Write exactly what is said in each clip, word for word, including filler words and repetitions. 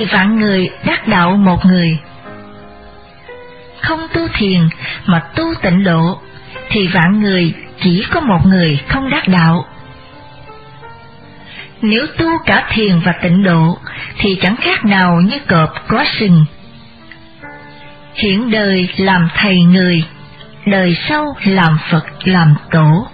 thì vạn người đắc đạo một người. Không tu thiền mà tu tịnh độ thì vạn người chỉ có một người không đắc đạo. Nếu tu cả thiền và tịnh độ thì chẳng khác nào như cọp có sừng. Hiện đời làm thầy người, đời sau làm Phật làm tổ.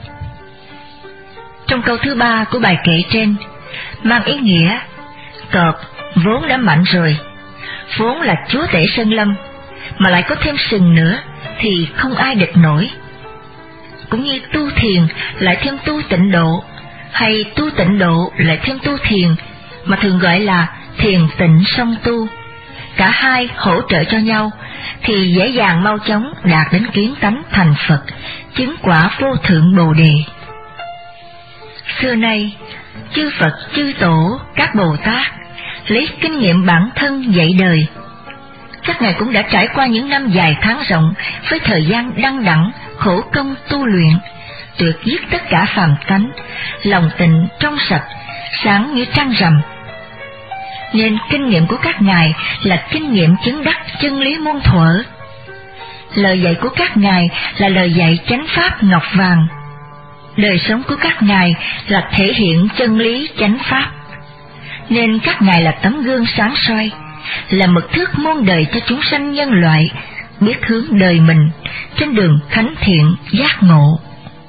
Trong câu thứ ba của bài kệ trên mang ý nghĩa cọp vốn đã mạnh rồi, vốn là chúa tể sơn lâm, mà lại có thêm sừng nữa thì không ai địch nổi. Cũng như tu thiền lại thêm tu tịnh độ, hay tu tịnh độ lại thêm tu thiền, mà thường gọi là thiền tịnh song tu, cả hai hỗ trợ cho nhau thì dễ dàng mau chóng đạt đến kiến tánh thành Phật, chứng quả vô thượng Bồ Đề. Xưa nay, chư Phật, chư Tổ, các Bồ Tát lấy kinh nghiệm bản thân dạy đời. Các ngài cũng đã trải qua những năm dài tháng rộng với thời gian đăng đẳng, khổ công tu luyện, tuyệt dứt tất cả phàm tánh, lòng tịnh trong sạch, sáng như trăng rằm. Nên kinh nghiệm của các ngài là kinh nghiệm chứng đắc chân lý muôn thuở. Lời dạy của các ngài là lời dạy chánh pháp ngọc vàng. Đời sống của các ngài là thể hiện chân lý chánh pháp. Nên các ngài là tấm gương sáng soi, là mực thước muôn đời cho chúng sanh nhân loại biết hướng đời mình trên đường thánh thiện giác ngộ.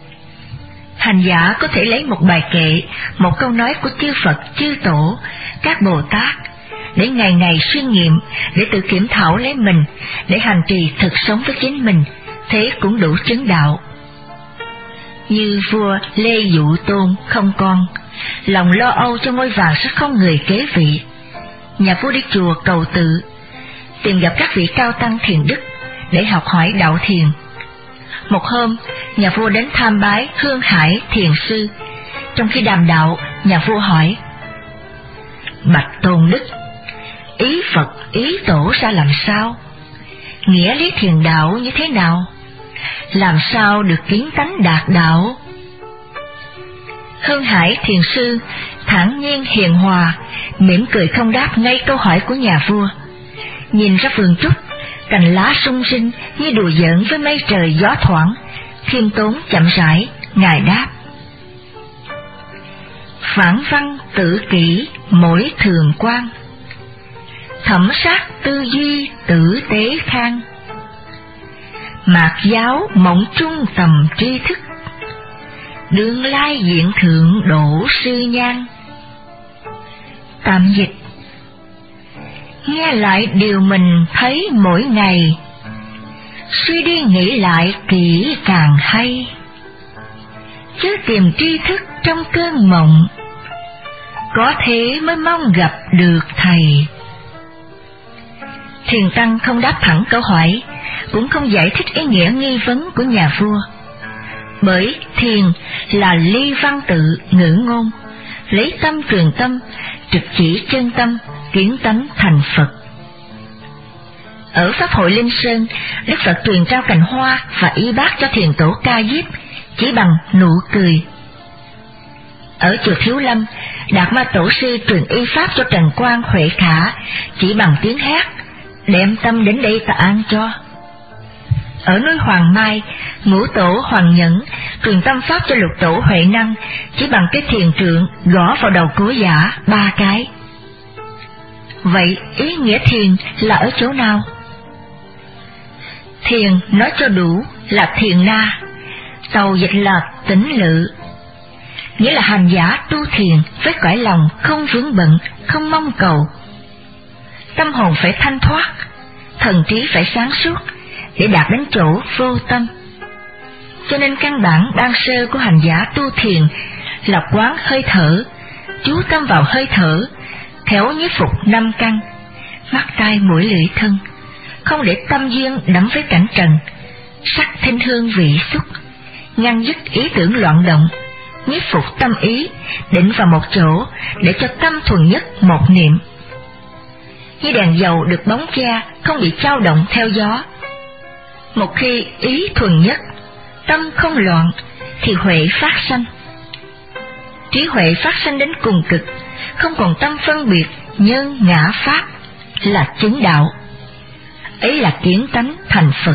Hành giả có thể lấy một bài kệ, một câu nói của chư Phật, chư Tổ, các Bồ Tát để ngày ngày suy nghiệm, để tự kiểm thảo lấy mình, để hành trì thực sống với chính mình, thế cũng đủ chứng đạo. Như vua Lê Dụ Tôn không con, lòng lo âu cho ngôi vàng sẽ không người kế vị. Nhà vua đi chùa cầu tự, tìm gặp các vị cao tăng thiền đức để học hỏi đạo thiền. Một hôm, nhà vua đến tham bái Hương Hải thiền sư. Trong khi đàm đạo, nhà vua hỏi: Bạch Tôn Đức, ý Phật, ý Tổ ra làm sao? Nghĩa lý thiền đạo như thế nào? Làm sao được kiến tánh đạt đạo? Hương Hải thiền sư thản nhiên hiền hòa, mỉm cười không đáp ngay câu hỏi của nhà vua. Nhìn ra vườn trúc, cành lá sung sinh như đùa giỡn với mây trời gió thoảng, khiêm tốn chậm rãi, ngài đáp: Phản văn tự kỷ mỗi thường quan, thẩm sát tư duy tử tế khang, mạt giáo mộng trung tầm tri thức, đương lai diện thượng đổ sư nhan. Tạm dịch: nghe lại điều mình thấy mỗi ngày, suy đi nghĩ lại kỹ càng hay, chớ tìm tri thức trong cơn mộng, có thế mới mong gặp được thầy. Thiền tăng không đáp thẳng câu hỏi, cũng không giải thích ý nghĩa nghi vấn của nhà vua. Bởi thiền là ly văn tự ngữ ngôn, lấy tâm truyền tâm, trực chỉ chân tâm, kiến tánh thành Phật. Ở Pháp hội Linh Sơn, Đức Phật truyền trao cành hoa và y bát cho thiền tổ Ca Diếp chỉ bằng nụ cười. Ở chùa Thiếu Lâm, Đạt Ma Tổ sư truyền y pháp cho Trần Quang Huệ Khả chỉ bằng tiếng hét: đem tâm đến đây ta an cho. Ở núi Hoàng Mai, Ngũ Tổ Hoàng Nhẫn truyền tâm pháp cho Lục Tổ Huệ Năng chỉ bằng cái thiền trượng gõ vào đầu Cố Giả ba cái. Vậy ý nghĩa thiền là ở chỗ nào? Thiền nói cho đủ là thiền na, tàu dịch là tĩnh lự, nghĩa là hành giả tu thiền với cõi lòng không vướng bận, không mong cầu. Tâm hồn phải thanh thoát, thần trí phải sáng suốt để đạt đến chỗ vô tâm. Cho nên căn bản ban sơ của hành giả tu thiền là quán hơi thở, chú tâm vào hơi thở, khéo nhiếp phục năm căn, mắt tai mũi lưỡi thân, không để tâm duyên đắm với cảnh trần, sắc thanh hương vị xúc, ngăn dứt ý tưởng loạn động, nhiếp phục tâm ý, định vào một chỗ để cho tâm thuần nhất một niệm. Như đèn dầu được bóng che, không bị dao động theo gió. Một khi ý thuần nhất, tâm không loạn, thì huệ phát sanh. Trí huệ phát sanh đến cùng cực, không còn tâm phân biệt nhân ngã pháp là chứng đạo, ấy là kiến tánh thành Phật.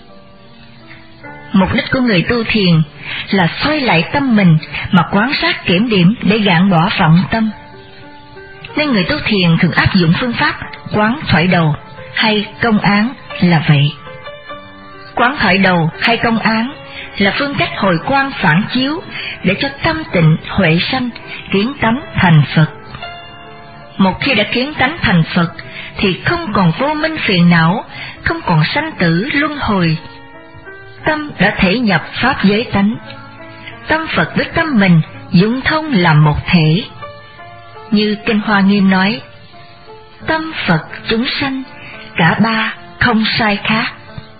Mục đích của người tu thiền là xoay lại tâm mình mà quan sát kiểm điểm để gạn bỏ vọng tâm. Nên người tu thiền thường áp dụng phương pháp quán thoại đầu hay công án là vậy. Quán thoại đầu hay công án là phương cách hồi quang phản chiếu để cho tâm tịnh huệ sanh, kiến tánh thành Phật. Một khi đã kiến tánh thành Phật thì không còn vô minh phiền não, không còn sanh tử luân hồi. Tâm đã thể nhập pháp giới tánh, tâm Phật với tâm mình dung thông làm một thể. Như Kinh Hoa Nghiêm nói, tâm Phật chúng sanh, cả ba không sai khác.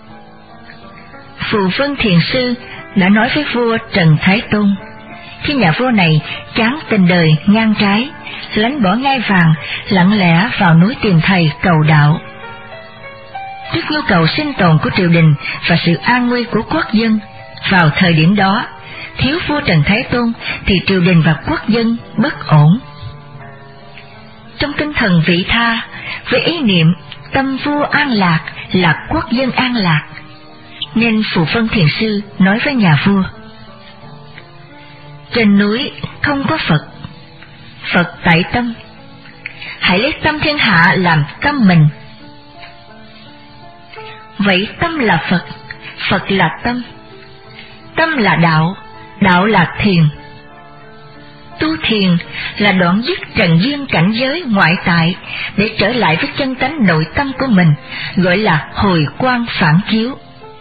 Phù Vân Thiền Sư đã nói với vua Trần Thái Tôn, khi nhà vua này chán tình đời ngang trái, lánh bỏ ngai vàng, lặng lẽ vào núi tìm thầy cầu đạo. Trước nhu cầu sinh tồn của triều đình và sự an nguy của quốc dân, vào thời điểm đó, thiếu vua Trần Thái Tôn thì triều đình và quốc dân bất ổn. Trong tinh thần vị tha, với ý niệm tâm vua an lạc là quốc dân an lạc, nên Phù Vân Thiền Sư nói với nhà vua, trên núi không có Phật, Phật tại tâm, hãy lấy tâm thiên hạ làm tâm mình. Vậy tâm là Phật, Phật là tâm, tâm là đạo, đạo là thiền. Tu thiền là đoạn dứt trần duyên cảnh giới ngoại tại để trở lại với chân tánh nội tâm của mình, gọi là hồi quang phản chiếu.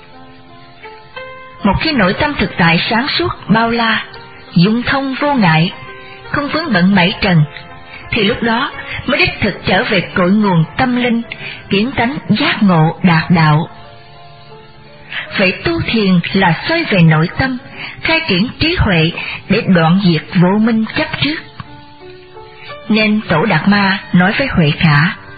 Một khi nội tâm thực tại sáng suốt bao la, dung thông vô ngại, không vướng bận bảy trần, thì lúc đó mới đích thực trở về cội nguồn tâm linh, kiến tánh giác ngộ đạt đạo. Vậy tu thiền là xoay về nội tâm, khai triển trí huệ để đoạn diệt vô minh chấp trước. Nên Tổ Đạt Ma nói với Huệ Khả,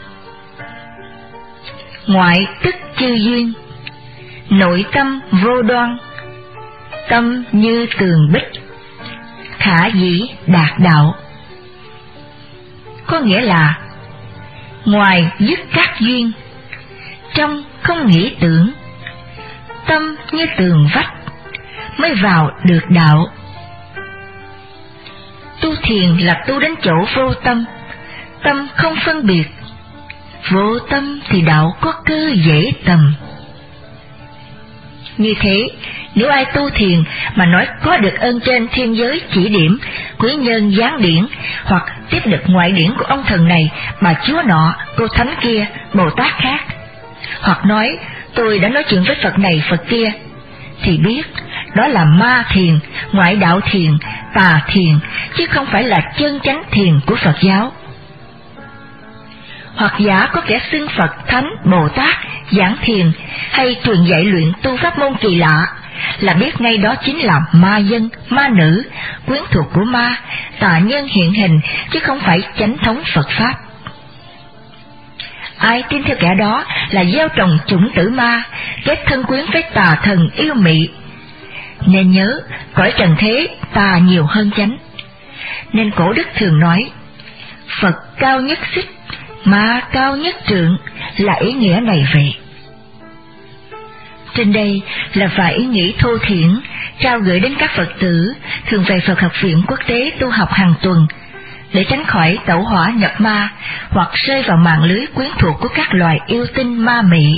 ngoại tức chư duyên, nội tâm vô đoan, tâm như tường bích, khả dĩ đạt đạo. Có nghĩa là ngoài dứt các duyên, trong không nghĩ tưởng, tâm như tường vách, mới vào được đạo. Tu thiền là tu đến chỗ vô tâm, tâm không phân biệt, vô tâm thì đạo có cơ dễ tầm. Như thế, nếu ai tu thiền mà nói có được ơn trên thiên giới chỉ điểm, quý nhân giáng điển, hoặc tiếp được ngoại điển của ông thần này, bà chúa nọ, cô thánh kia, Bồ Tát khác, hoặc nói tôi đã nói chuyện với Phật này Phật kia, thì biết đó là ma thiền, ngoại đạo thiền, tà thiền, chứ không phải là chân chánh thiền của Phật giáo. Hoặc giả có kẻ xưng Phật, Thánh, Bồ Tát, giảng thiền hay truyền dạy luyện tu pháp môn kỳ lạ, là biết ngay đó chính là ma dân, ma nữ, quyến thuộc của ma, tà nhân hiện hình, chứ không phải chánh thống Phật Pháp. Ai tin theo kẻ đó là gieo trồng chủng tử ma, kết thân quyến với tà thần yêu mị. Nên nhớ, cõi trần thế tà nhiều hơn chánh. Nên cổ đức thường nói, Phật cao nhất xích, ma cao nhất trượng, là ý nghĩa này vậy. Trên đây là vài ý nghĩ thô thiển, trao gửi đến các Phật tử thường về Phật học viện quốc tế tu học hàng tuần, để tránh khỏi tẩu hỏa nhập ma hoặc rơi vào mạng lưới quyến thuộc của các loài yêu tinh ma mị.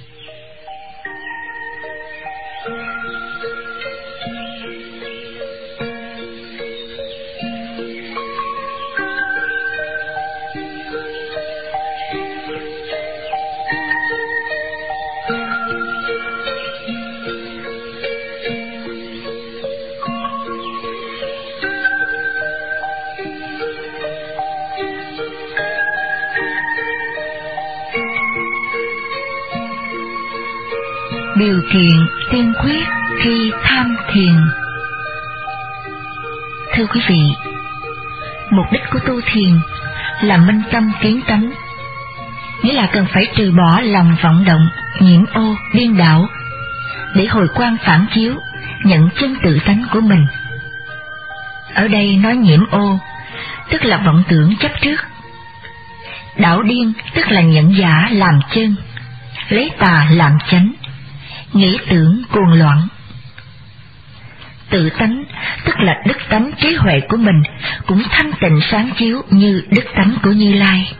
Điều kiện tiên quyết khi tham thiền. Thưa quý vị, mục đích của tu thiền là minh tâm kiến tánh, nghĩa là cần phải trừ bỏ lòng vọng động, nhiễm ô, điên đảo, để hồi quang phản chiếu, nhận chân tự tánh của mình. Ở đây nói nhiễm ô, tức là vọng tưởng chấp trước. Đảo điên tức là nhận giả làm chân, lấy tà làm chánh, nghĩ tưởng cuồng loạn. Tự tánh tức là đức tánh trí huệ của mình cũng thanh tịnh sáng chiếu như đức tánh của Như Lai.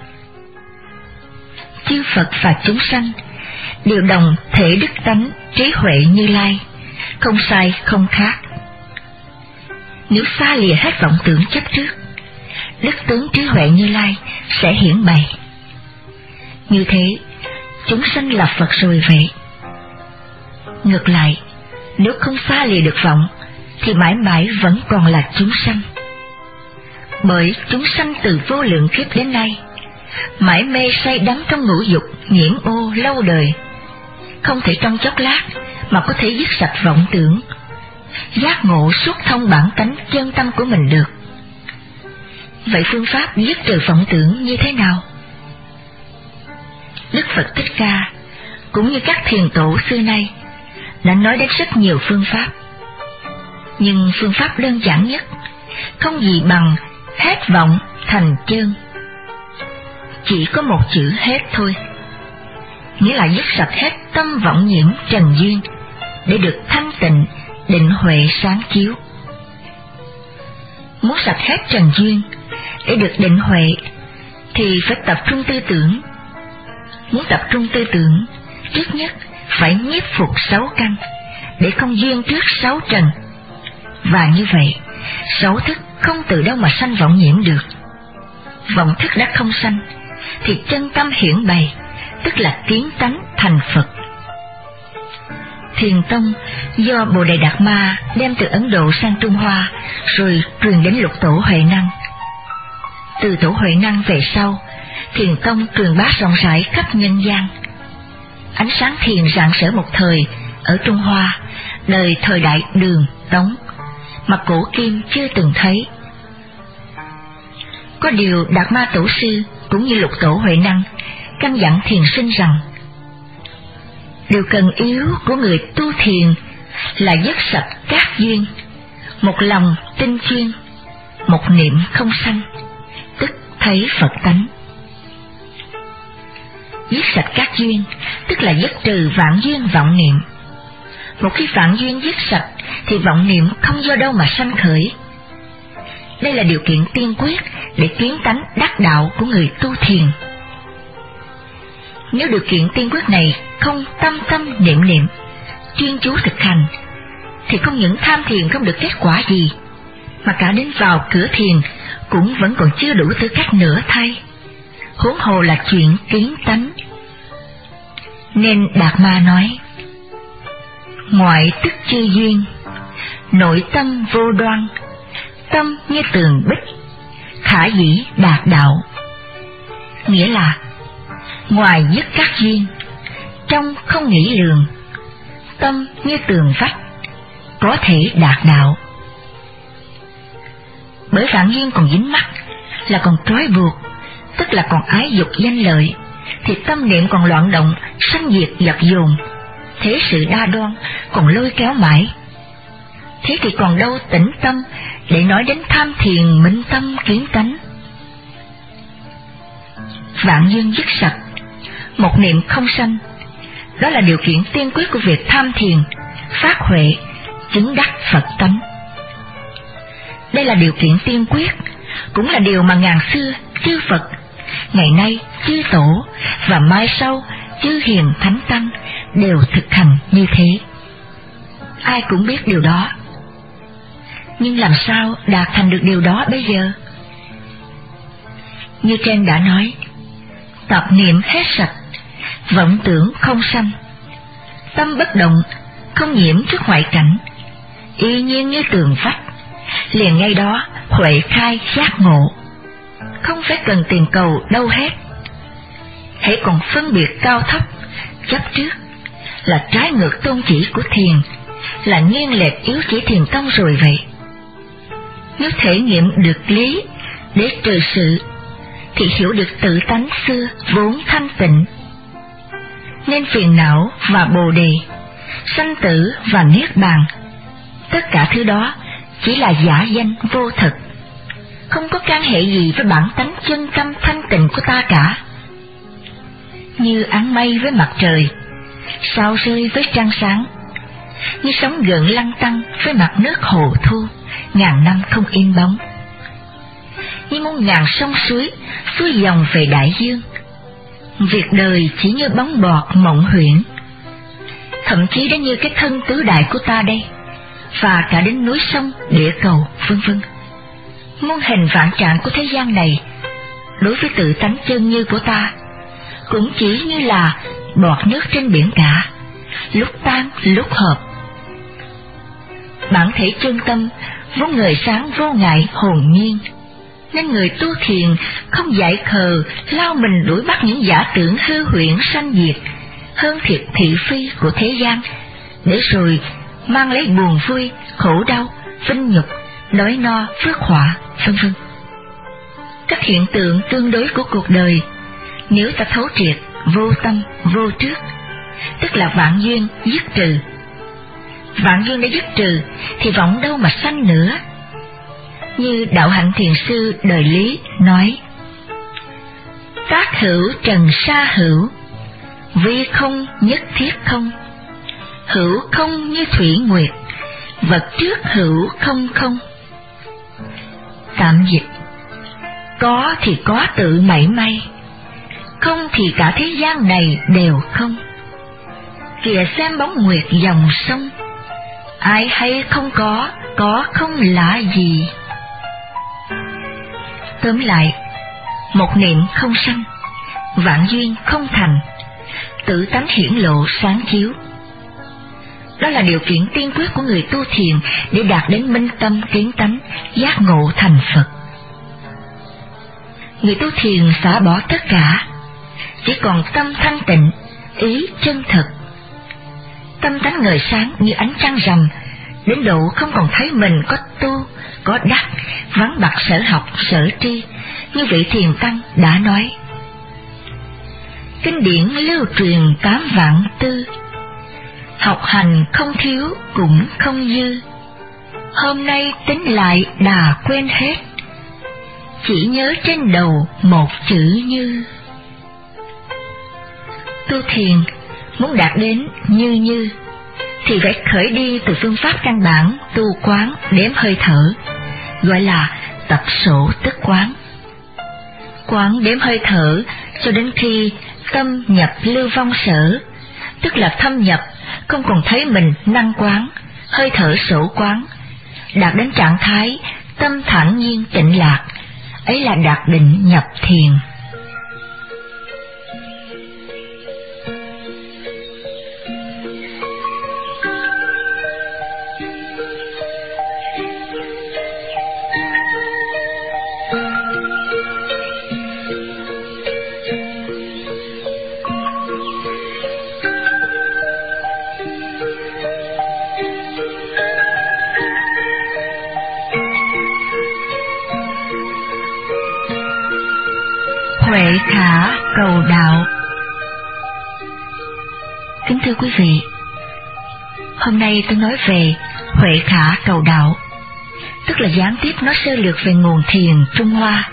Chư Phật và chúng sanh đều đồng thể đức tánh trí huệ Như Lai, không sai không khác. Nếu xa lìa hết vọng tưởng chấp trước, đức tướng trí huệ Như Lai sẽ hiển bày. Như thế, chúng sanh là Phật rồi vậy. Ngược lại, nếu không xa lìa được vọng, thì mãi mãi vẫn còn là chúng sanh. Bởi chúng sanh từ vô lượng kiếp đến nay, mãi mê say đắm trong ngũ dục nhiễm ô lâu đời, không thể trong chốc lát mà có thể dứt sạch vọng tưởng, giác ngộ xuất thông bản tánh chân tâm của mình được. Vậy phương pháp dứt trừ vọng tưởng như thế nào? Đức Phật Thích Ca cũng như các thiền tổ xưa nay đã nói đến rất nhiều phương pháp, nhưng phương pháp đơn giản nhất không gì bằng hết vọng thành chân. Chỉ có một chữ hết thôi, nghĩa là dứt sạch hết tâm vọng nhiễm trần duyên để được thanh tịnh định huệ sáng chiếu. Muốn sạch hết trần duyên để được định huệ thì phải tập trung tư tưởng. Muốn tập trung tư tưởng, trước nhất phải nhiếp phục sáu căn để không duyên trước sáu trần, và như vậy sáu thức không từ đâu mà sanh vọng nhiễm được. Vọng thức đã không sanh thì chân tâm hiển bày, tức là kiến tánh thành Phật. Thiền tông do Bồ Đề Đạt Ma đem từ Ấn Độ sang Trung Hoa, rồi truyền đến Lục Tổ Huệ Năng. Từ Tổ Huệ Năng về sau, thiền tông truyền bá rộng rãi khắp nhân gian. Ánh sáng thiền rạng rỡ một thời ở Trung Hoa, đời thời đại Đường, Tống, mà cổ kim chưa từng thấy. Có điều Đạt Ma Tổ sư cũng như Lục Tổ Huệ Năng căn dặn thiền sinh rằng, điều cần yếu của người tu thiền là dứt sạch các duyên, một lòng tinh chuyên, một niệm không sanh, tức thấy Phật tánh. Dứt sạch các duyên tức là dứt trừ vạn duyên vọng niệm. Một khi vạn duyên dứt sạch thì vọng niệm không do đâu mà sanh khởi. Đây là điều kiện tiên quyết để kiến tánh đắc đạo của người tu thiền. Nếu điều kiện tiên quyết này không tâm tâm niệm niệm, chuyên chú thực hành, thì không những tham thiền không được kết quả gì, mà cả đến vào cửa thiền cũng vẫn còn chưa đủ tư cách nữa thay, huống hồ là chuyện kiến tánh. Nên Đạt Ma nói, ngoại tức chư duyên, nội tâm vô đoan, tâm như tường bích, khả dĩ đạt đạo. Nghĩa là ngoài dứt các duyên, trong không nghĩ lường, tâm như tường vách, có thể đạt đạo. Bởi vạn duyên còn dính mắc, là còn trói buộc, tức là còn ái dục danh lợi, thì tâm niệm còn loạn động, sanh diệt dập dồn, thế sự đa đoan còn lôi kéo mãi. Thế thì còn đâu tĩnh tâm để nói đến tham thiền minh tâm kiến tánh. Vạn duyên dứt sạch, một niệm không sanh, đó là điều kiện tiên quyết của việc tham thiền, phát huệ, chứng đắc Phật tánh. Đây là điều kiện tiên quyết, cũng là điều mà ngàn xưa chư Phật, ngày nay chư Tổ và mai sau chư Hiền Thánh Tăng đều thực hành như thế. Ai cũng biết điều đó. Nhưng làm sao đạt thành được điều đó bây giờ? Như trên đã nói, tập niệm hết sạch, vọng tưởng không sanh, tâm bất động, không nhiễm trước ngoại cảnh, y nhiên như tường vách, liền ngay đó huệ khai giác ngộ, không phải cần tiền cầu đâu hết. Hãy còn phân biệt cao thấp, chấp trước, là trái ngược tôn chỉ của thiền, là nghiêng lệch yếu chỉ thiền tông rồi vậy. Nếu thể nghiệm được lý để trừ sự, thì hiểu được tự tánh xưa vốn thanh tịnh. Nên phiền não và bồ đề, sanh tử và niết bàn, tất cả thứ đó chỉ là giả danh vô thực, không có can hệ gì với bản tánh chân tâm thanh tịnh của ta cả. như áng mây với mặt trời, sao rơi với trăng sáng, như sóng gợn lăn tăn với mặt nước hồ thu, ngàn năm không in bóng, như muôn ngàn sông suối xuôi dòng về đại dương. Việc đời chỉ như bóng bọt mộng huyễn, thậm chí đến như cái thân tứ đại của ta đây, và cả đến núi sông, địa cầu, vân vân. Muôn hình vạn trạng của thế gian này, đối với tự tánh chân như của ta, cũng chỉ như là bọt nước trên biển cả, lúc tan lúc hợp. Bản thể chân tâm vốn người sáng vô ngại hồn nhiên, nên người tu thiền không dại khờ lao mình đuổi bắt những giả tưởng hư huyễn sanh diệt, hơn thiệt thị phi của thế gian, để rồi mang lấy buồn vui, khổ đau, vinh nhục, đói no, phước họa, vân vân. Các hiện tượng tương đối của cuộc đời, nếu ta thấu triệt, vô tâm, vô trước, tức là vạn duyên dứt trừ. Vạn duyên đã dứt trừ thì vọng đâu mà sanh nữa. Như đạo hạnh thiền sư Đời Lý nói: tác hữu trần sa hữu, vi không nhất thiết không, hữu không như thủy nguyệt, vật trước hữu không không. Tạm dịch: có thì có tự mảy may, không thì cả thế gian này đều không. Kìa xem bóng nguyệt dòng sông, ai hay không có, có không là gì. Tóm lại, một niệm không sanh, vạn duyên không thành, tự tánh hiển lộ sáng chiếu. Đó là điều kiện tiên quyết của người tu thiền để đạt đến minh tâm kiến tánh, giác ngộ thành Phật. Người tu thiền xả bỏ tất cả, chỉ còn tâm thanh tịnh, ý chân thực. Tâm tánh ngời sáng như ánh trăng rằm, đến độ không còn thấy mình có tu, có đắc, vắng bặt sở học, sở tri, như vị thiền tăng đã nói: kinh điển lưu truyền tám vạn tư, học hành không thiếu cũng không dư, hôm nay tính lại đà quên hết, chỉ nhớ trên đầu một chữ như. Tu thiền muốn đạt đến như như thì phải khởi đi từ phương pháp căn bản tu quán đếm hơi thở, gọi là tập sổ tức quán. Quán đếm hơi thở cho đến khi tâm nhập lưu vong sở, tức là thâm nhập, không còn thấy mình năng quán, hơi thở sổ quán, đạt đến trạng thái tâm thản nhiên tịnh lạc, ấy là đạt định nhập thiền. Huệ khả cầu đạo. Kính thưa quý vị, hôm nay tôi nói về Huệ khả cầu đạo, tức là gián tiếp nói sơ lược về nguồn thiền Trung Hoa.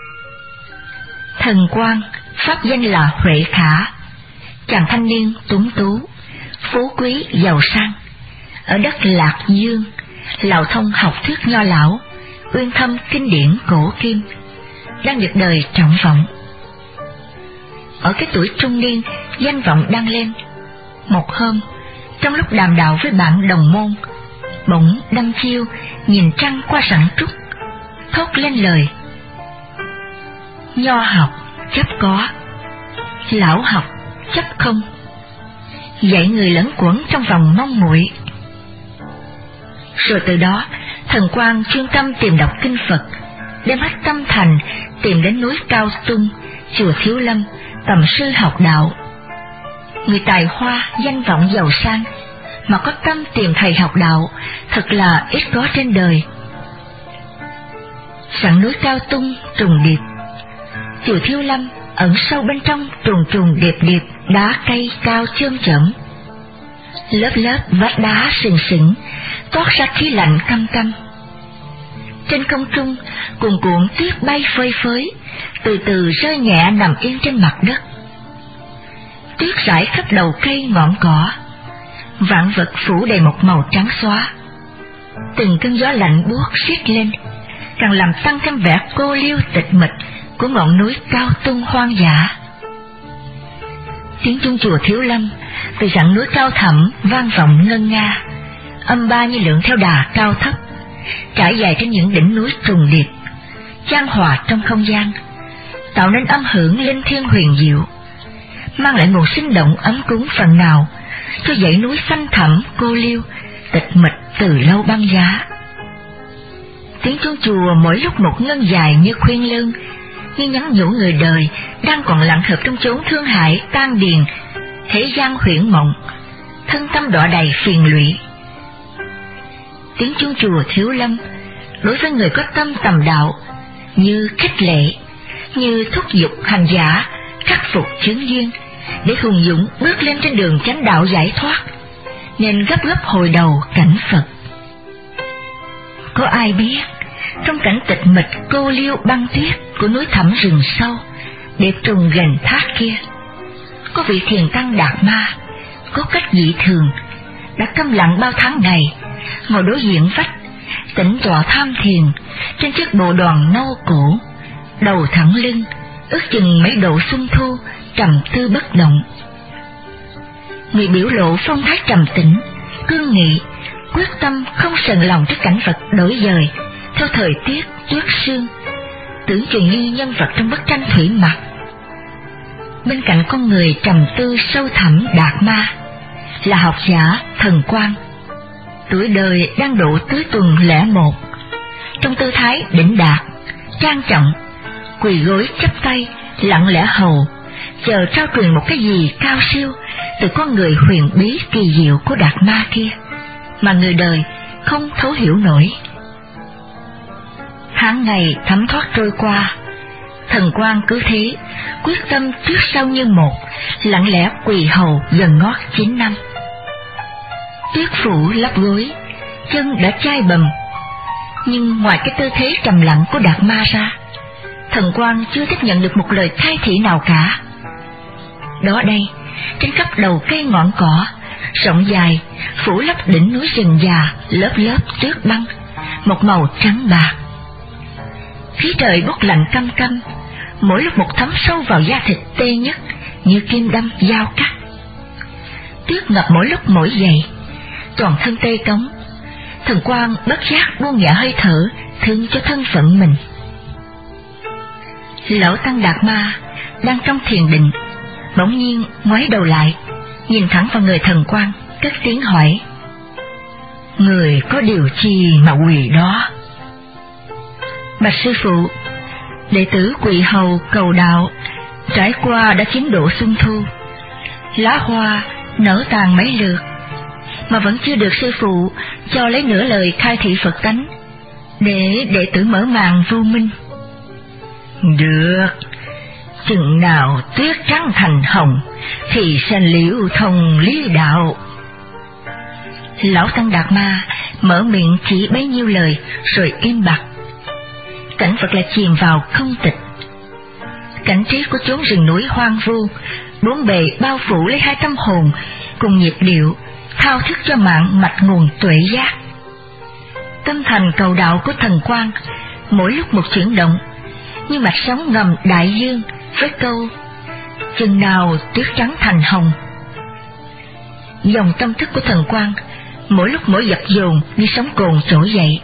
Thần Quang, pháp danh là Huệ khả, chàng thanh niên tuấn tú, phú quý giàu sang, ở đất Lạc Dương, lào thông học thuyết nho lão, uyên thâm kinh điển cổ kim, đang được đời trọng vọng. Ở cái tuổi trung niên, danh vọng đang lên. Một hôm, trong lúc đàm đạo với bạn đồng môn, bỗng đăm chiêu nhìn trăng qua rặng trúc, thốt lên lời: nho học chấp có, lão học chấp không, dạy người lẫn quẩn trong vòng mong muội. Rồi từ đó, Thần Quang chuyên tâm tìm đọc kinh Phật, đem hết tâm thành tìm đến núi Cao Tung, chùa Thiếu Lâm, tầm sư học đạo. Người tài hoa danh vọng giàu sang mà có tâm tìm thầy học đạo thật là ít có trên đời. Sẵn núi Cao Tung trùng điệp, chùa Thiếu Lâm ẩn sâu bên trong trùng trùng điệp điệp đá cây cao chơm chởm, lớp lớp vách đá sừng sững toát ra khí lạnh căm căm. Trên không trung cuồn cuộn tuyết bay phơi phới, từ từ rơi nhẹ nằm yên trên mặt đất. tuyết rải khắp đầu cây ngọn cỏ, vạn vật phủ đầy một màu trắng xóa. Từng cơn gió lạnh buốt xiết lên, càng làm tăng thêm vẻ cô liêu tịch mịch của ngọn núi cao tung hoang dã. Tiếng chuông chùa Thiếu Lâm từ dãy núi cao thẳm vang vọng ngân nga, âm ba như lượn theo đà cao thấp, trải dài trên những đỉnh núi trùng điệp, chan hòa trong không gian, tạo nên âm hưởng linh thiêng huyền diệu, mang lại nguồn sinh động ấm cúng phần nào cho dãy núi xanh thẳm cô liêu tịch mịch từ lâu băng giá. Tiếng chuông chùa mỗi lúc một ngân dài như khuyên lơn, như nhắn nhủ người đời đang còn lặng thập trong chốn thương hại tan điền, thế gian huyễn mộng, thân tâm đọa đầy phiền lụy. Tiếng chuông chùa Thiếu Lâm đối với người có tâm tầm đạo như khích lệ, như thúc giục hành giả khắc phục chướng duyên để hùng dũng bước lên trên đường chánh đạo giải thoát, nên gấp gấp hồi đầu cảnh Phật. Có ai biết trong cảnh tịch mịch cô liêu băng tuyết của núi thẳm rừng sâu đẹp trùng gành thác kia, có vị thiền tăng Đạt Ma có cách dị thường đã câm lặng bao tháng ngày, ngồi đối diện vách tĩnh tọa tham thiền trên chiếc bộ đoàn nâu cổ, đầu thẳng lưng, ước chừng mấy độ xuân thu, trầm tư bất động. Người biểu lộ phong thái trầm tĩnh, cương nghị, quyết tâm không sờn lòng trước cảnh vật đổi dời theo thời tiết tuyết sương, tưởng chừng như nhân vật trong bức tranh thủy mặc. Bên cạnh con người trầm tư sâu thẳm Đạt Ma là học giả Thần Quang, tuổi đời đang độ tứ tuần lẻ một, trong tư thái đỉnh đạt, trang trọng, quỳ gối chắp tay, lặng lẽ hầu, chờ trao truyền một cái gì cao siêu từ con người huyền bí kỳ diệu của Đạt Ma kia, mà người đời không thấu hiểu nổi. Tháng ngày thấm thoát trôi qua, Thần Quang cứ thế, quyết tâm trước sau như một, lặng lẽ quỳ hầu gần ngót chín năm. Tuyết phủ lấp gối, chân đã chai bầm, nhưng ngoài cái tư thế trầm lặng của Đạt Ma ra, Thần Quang chưa tiếp nhận được một lời khai thị nào cả. Đó đây, trên khắp đầu cây ngọn cỏ rộng dài phủ lấp đỉnh núi rừng già lớp lớp tuyết băng, một màu trắng bạc. Khí trời bốc lạnh căm căm, mỗi lúc một thấm sâu vào da thịt tê nhất như kim đâm dao cắt. Tuyết ngập mỗi lúc mỗi giây, toàn thân tê cống. Thần Quang bất giác buông nhẹ hơi thở, thương cho thân phận mình. Lão tăng Đạt Ma đang trong thiền định, bỗng nhiên ngoái đầu lại, nhìn thẳng vào người Thần Quang, cất tiếng hỏi: người có điều chi mà quỳ đó? Bạch sư phụ, đệ tử quỳ hầu cầu đạo, trải qua đã chín độ xuân thu, lá hoa nở tàn mấy lượt, mà vẫn chưa được sư phụ cho lấy nửa lời khai thị Phật tánh, để đệ tử mở màn vô minh. Được, chừng nào tuyết trắng thành hồng thì sẽ liễu thông lý đạo. Lão tăng Đạt Ma mở miệng chỉ bấy nhiêu lời rồi im bặt. Cảnh vật lại chìm vào không tịch. Cảnh trí của chốn rừng núi hoang vu, bốn bề bao phủ lấy hai tâm hồn cùng nhịp điệu thao thức cho mạng mạch nguồn tuệ giác. Tâm thành cầu đạo của Thần Quang mỗi lúc một chuyển động, như mạch sóng ngầm đại dương với câu chừng nào tuyết trắng thành hồng. Dòng tâm thức của Thần Quang mỗi lúc mỗi giật dồn như sóng cồn trỗi dậy.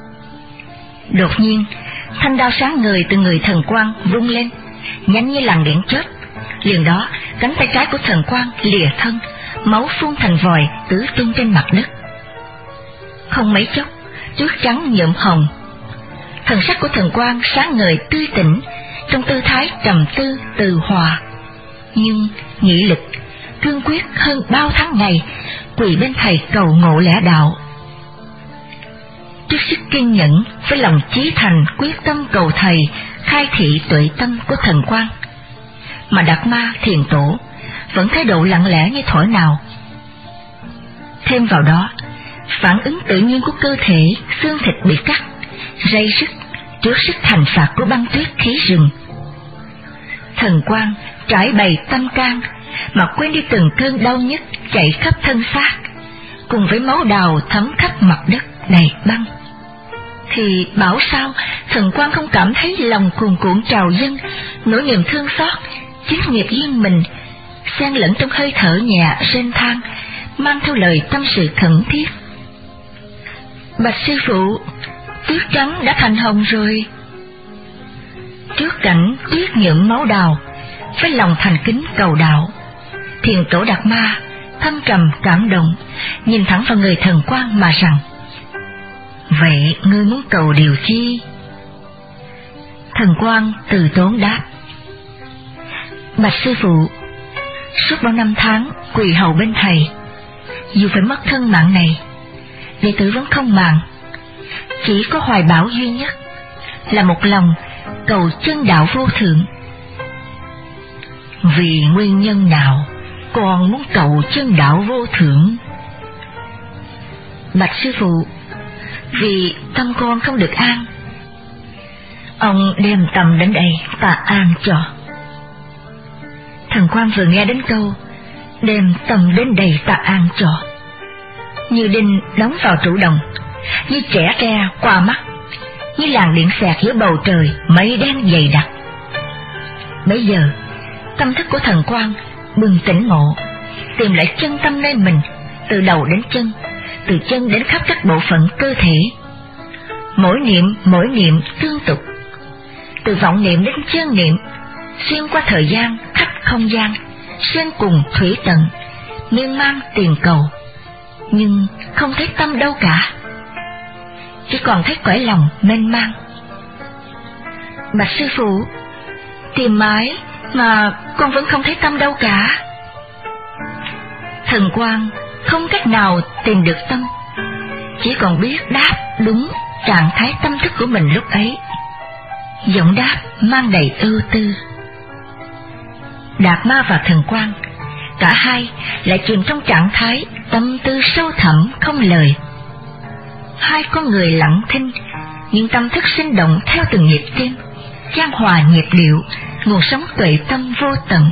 Đột nhiên, thanh đao sáng người từ người Thần Quang vung lên, nhanh như làn điện chớp. Liền đó, cánh tay trái của Thần Quang lìa thân, máu phun thành vòi tứ tung trên mặt đất. Không mấy chốc, tuyết trắng nhuộm hồng. Thần sắc của Thần Quang sáng ngời tươi tỉnh, trong tư thái trầm tư từ hòa, nhưng nghị lực cương quyết hơn bao tháng ngày quỳ bên thầy cầu ngộ lẽ đạo. Trước sức kiên nhẫn với lòng chí thành quyết tâm cầu thầy khai thị tuệ tâm của Thần Quang, mà Đạt Ma thiền tổ vẫn thái độ lặng lẽ như thuở nào. Thêm vào đó, phản ứng tự nhiên của cơ thể, xương thịt bị cắt, ray rứt trước sức thành phạt của băng tuyết khí rừng. Thần Quang trải bày tâm can, mà quên đi từng cơn đau nhức chạy khắp thân xác, cùng với máu đào thấm khắp mặt đất đầy băng. Thì bảo sao Thần Quang không cảm thấy lòng cuồn cuộn trào dâng, nỗi niềm thương xót chính nghiệp duyên mình, xen lẫn trong hơi thở nhẹ rên than, mang theo lời tâm sự khẩn thiết. Bạch sư phụ, tuyết trắng đã thành hồng rồi. Trước cảnh tuyết nhuộm máu đào, với lòng thành kính cầu đạo, Thiền Tổ Đạt Ma thâm trầm cảm động, nhìn thẳng vào người Thần Quang mà rằng: vậy ngươi muốn cầu điều chi? Thần Quang từ tốn đáp: bạch sư phụ, suốt bao năm tháng quỳ hầu bên thầy, dù phải mất thân mạng này, đệ tử vẫn không màng, chỉ có hoài bão duy nhất là một lòng cầu chân đạo vô thượng. Vì nguyên nhân nào còn muốn cầu chân đạo vô thượng? Bạch sư phụ, vì tâm con không được an. Ông đem tâm đến đây ta an cho. Thần Quang vừa nghe đến câu đem tâm đến đây ta an cho, như đinh đóng vào trụ đồng, như trẻ tre qua mắt, như làn điện xẹt giữa bầu trời mây đen dày đặc. Bây giờ tâm thức của Thần Quang bừng tỉnh ngộ, tìm lại chân tâm nơi mình, từ đầu đến chân, từ chân đến khắp các bộ phận cơ thể. Mỗi niệm mỗi niệm tương tục, từ vọng niệm đến chân niệm, xuyên qua thời gian khắp không gian, xuyên cùng thủy tận, miên man tìm cầu, nhưng không thấy tâm đâu cả, chỉ còn thấy cõi lòng mênh mang. Bạch sư phụ, tìm mãi mà con vẫn không thấy tâm đâu cả. Thần Quang không cách nào tìm được tâm, chỉ còn biết đáp đúng trạng thái tâm thức của mình lúc ấy. Giọng đáp mang đầy ưu tư. Đạt Ma và Thần Quang, cả hai lại chìm trong trạng thái tâm tư sâu thẳm không lời. Hai con người lặng thinh, nhưng tâm thức sinh động theo từng nhịp tim, chan hòa nhịp điệu, nguồn sống tuệ tâm vô tận.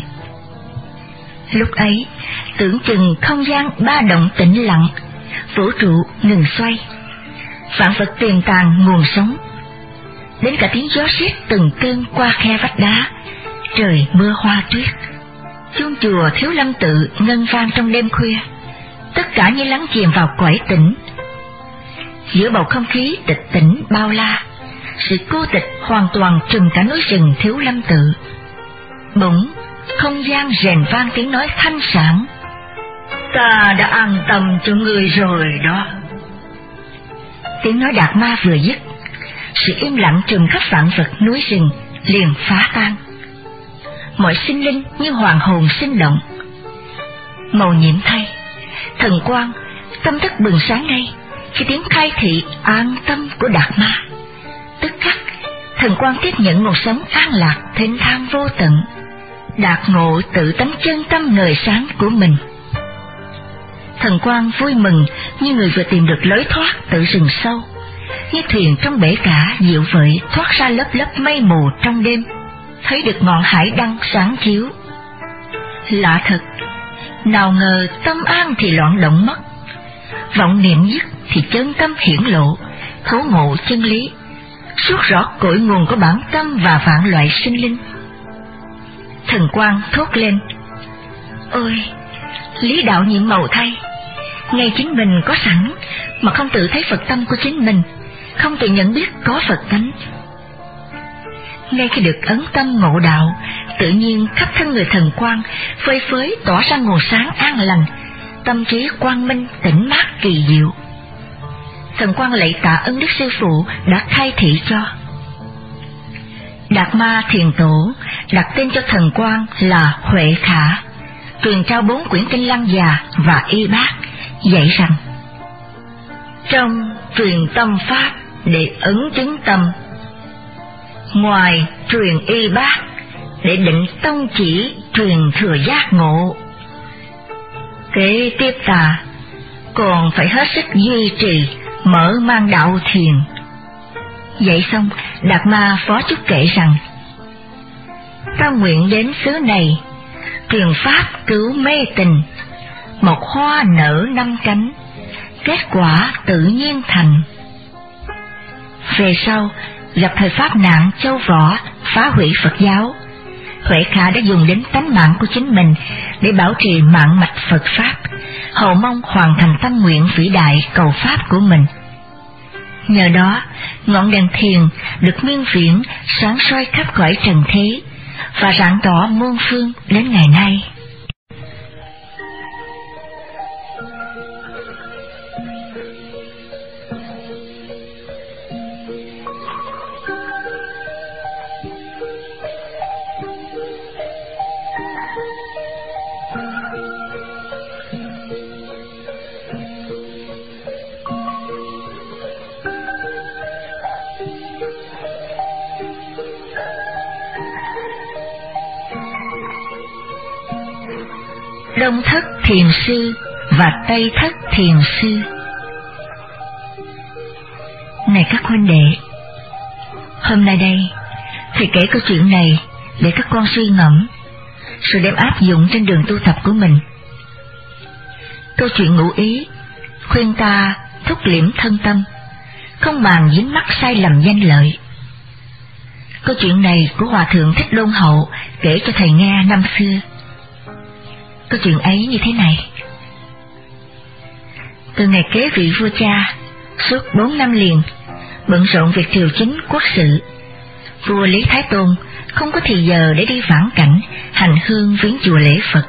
Lúc ấy, tưởng chừng không gian ba động tĩnh lặng, vũ trụ ngừng xoay, vạn vật tiềm tàng nguồn sống. Đến cả tiếng gió rít từng cơn qua khe vách đá, trời mưa hoa tuyết, chuông chùa Thiếu Lâm Tự ngân vang trong đêm khuya, tất cả như lắng chìm vào cõi tĩnh. Giữa bầu không khí tịch tĩnh bao la, sự cô tịch hoàn toàn trùm cả núi rừng Thiếu Lâm Tự. Bỗng không gian rền vang tiếng nói thanh sảng: ta đã an tâm cho người rồi đó. Tiếng nói Đạt Ma vừa dứt, sự im lặng trùm khắp vạn vật núi rừng liền phá tan. Mọi sinh linh như hoàng hồn sinh động. Màu nhiệm thay, Thần Quang tâm thức bừng sáng ngay khi tiếng khai thị an tâm của Đạt Ma. Tức khắc, Thần Quang tiếp nhận một sống an lạc thênh thang vô tận, đạt ngộ tự tánh chân tâm ngời sáng của mình. Thần Quang vui mừng như người vừa tìm được lối thoát từ rừng sâu, như thuyền trong bể cả dịu vợi thoát ra lớp lớp mây mù trong đêm, thấy được ngọn hải đăng sáng chiếu. Lạ thật, nào ngờ tâm an thì loạn động mất, vọng niệm dứt thì chân tâm hiển lộ, thấu ngộ chân lý, suốt rõ cội nguồn của bản tâm và vạn loại sinh linh. Thần Quang thốt lên: ôi, lý đạo nhiệm màu thay, ngay chính mình có sẵn mà không tự thấy Phật tâm của chính mình, không tự nhận biết có Phật tánh. Ngay khi được ấn tâm ngộ đạo, tự nhiên khắp thân người Thần Quang phơi phới tỏa ra nguồn sáng an lành, tâm trí quang minh tỉnh mát kỳ diệu. Thần Quang lạy tạ ơn Đức Sư Phụ đã khai thị cho. Đạt Ma Thiền Tổ đặt tên cho Thần Quang là Huệ Khả, truyền trao bốn quyển kinh Lăng Già và Y Bát, dạy rằng: trong truyền tâm pháp để ấn chứng tâm, ngoài truyền Y Bát để định tông chỉ truyền thừa giác ngộ. Kế tiếp ta còn phải hết sức duy trì mở mang đạo thiền. Dạy xong, Đạt Ma phó chúc kệ rằng: ta nguyện đến xứ này truyền pháp cứu mê tình, một hoa nở năm cánh, kết quả tự nhiên thành. Về sau, gặp thời pháp nạn châu võ phá hủy Phật giáo, Huệ Khả đã dùng đến tánh mạng của chính mình để bảo trì mạng mạch Phật Pháp, hầu mong hoàn thành tâm nguyện vĩ đại cầu Pháp của mình. Nhờ đó, ngọn đèn thiền được miên viễn sáng soi khắp cõi trần thế và rạng tỏ muôn phương đến ngày nay. Đông Thất Thiền Sư và Tây Thất Thiền Sư. Này các huynh đệ, hôm nay đây thầy kể câu chuyện này để các con suy ngẫm, rồi đem áp dụng trên đường tu tập của mình. Câu chuyện ngụ ý khuyên ta thúc liễm thân tâm, không màng dính mắc sai lầm danh lợi. Câu chuyện này của Hòa Thượng Thích Đôn Hậu kể cho thầy nghe năm xưa. Câu chuyện ấy như thế này. Từ ngày kế vị vua cha, suốt bốn năm liền, bận rộn việc triều chính quốc sự, vua Lý Thái Tôn không có thì giờ để đi vãn cảnh, hành hương viếng chùa lễ Phật.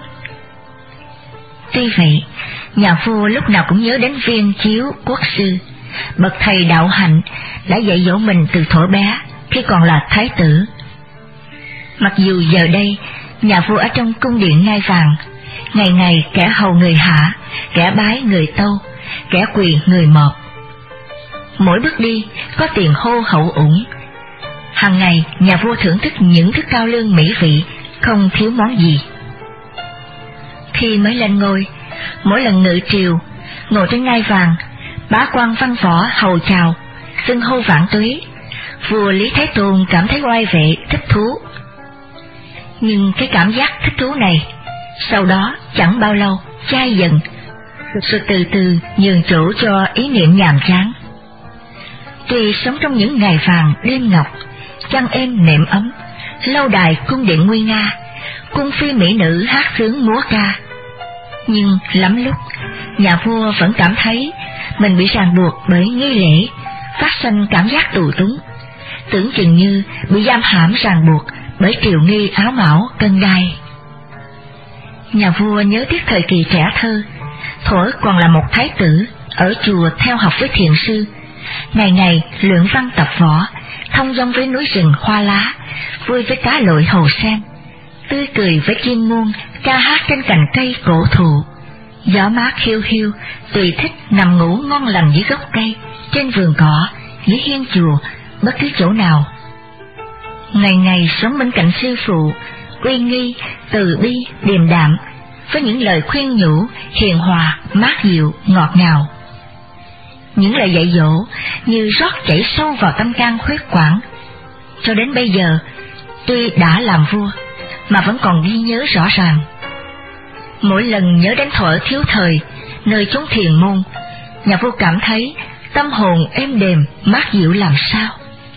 Tuy vậy, nhà vua lúc nào cũng nhớ đến Viên Chiếu quốc sư, bậc thầy đạo hạnh đã dạy dỗ mình từ thuở bé khi còn là thái tử. Mặc dù giờ đây nhà vua ở trong cung điện ngai vàng, ngày ngày kẻ hầu người hạ, kẻ bái người tâu, kẻ quỳ người mọp. Mỗi bước đi có tiền hô hậu ủng. Hàng ngày nhà vua thưởng thức những thức cao lương mỹ vị, không thiếu món gì. Khi mới lên ngôi, mỗi lần ngự triều, ngồi trên ngai vàng, bá quan văn võ hầu chào, xưng hô vạn tuế, vua Lý Thái Tôn cảm thấy oai vệ, thích thú. Nhưng cái cảm giác thích thú này sau đó chẳng bao lâu chai dần, rồi từ từ nhường chỗ cho ý niệm nhàm chán. Tuy sống trong những ngày vàng đêm ngọc, chăn êm nệm ấm, lâu đài cung điện nguy nga, cung phi mỹ nữ hát sướng múa ca, nhưng lắm lúc nhà vua vẫn cảm thấy mình bị ràng buộc bởi nghi lễ, phát sinh cảm giác tù túng, tưởng chừng như bị giam hãm ràng buộc bởi triều nghi áo mão cân đai. Nhà vua nhớ tiếc thời kỳ trẻ thơ, thuở còn là một thái tử, ở chùa theo học với thiền sư, ngày ngày luyện văn tập võ, thông dong với núi rừng hoa lá, vui với cá lội hồ sen, tươi cười với chim muông, ca hát trên cành cây cổ thụ, gió mát hiu hiu, tùy thích nằm ngủ ngon lành dưới gốc cây, trên vườn cỏ, dưới hiên chùa, bất cứ chỗ nào. Ngày ngày sống bên cạnh sư phụ, uy nghi, từ bi, điềm đạm, với những lời khuyên nhủ, hiền hòa, mát dịu, ngọt ngào. Những lời dạy dỗ như rót chảy sâu vào tâm can khuyết quản. Cho đến bây giờ, tuy đã làm vua, mà vẫn còn ghi nhớ rõ ràng. Mỗi lần nhớ đến thuở thiếu thời, nơi chốn thiền môn, nhà vua cảm thấy tâm hồn êm đềm, mát dịu làm sao.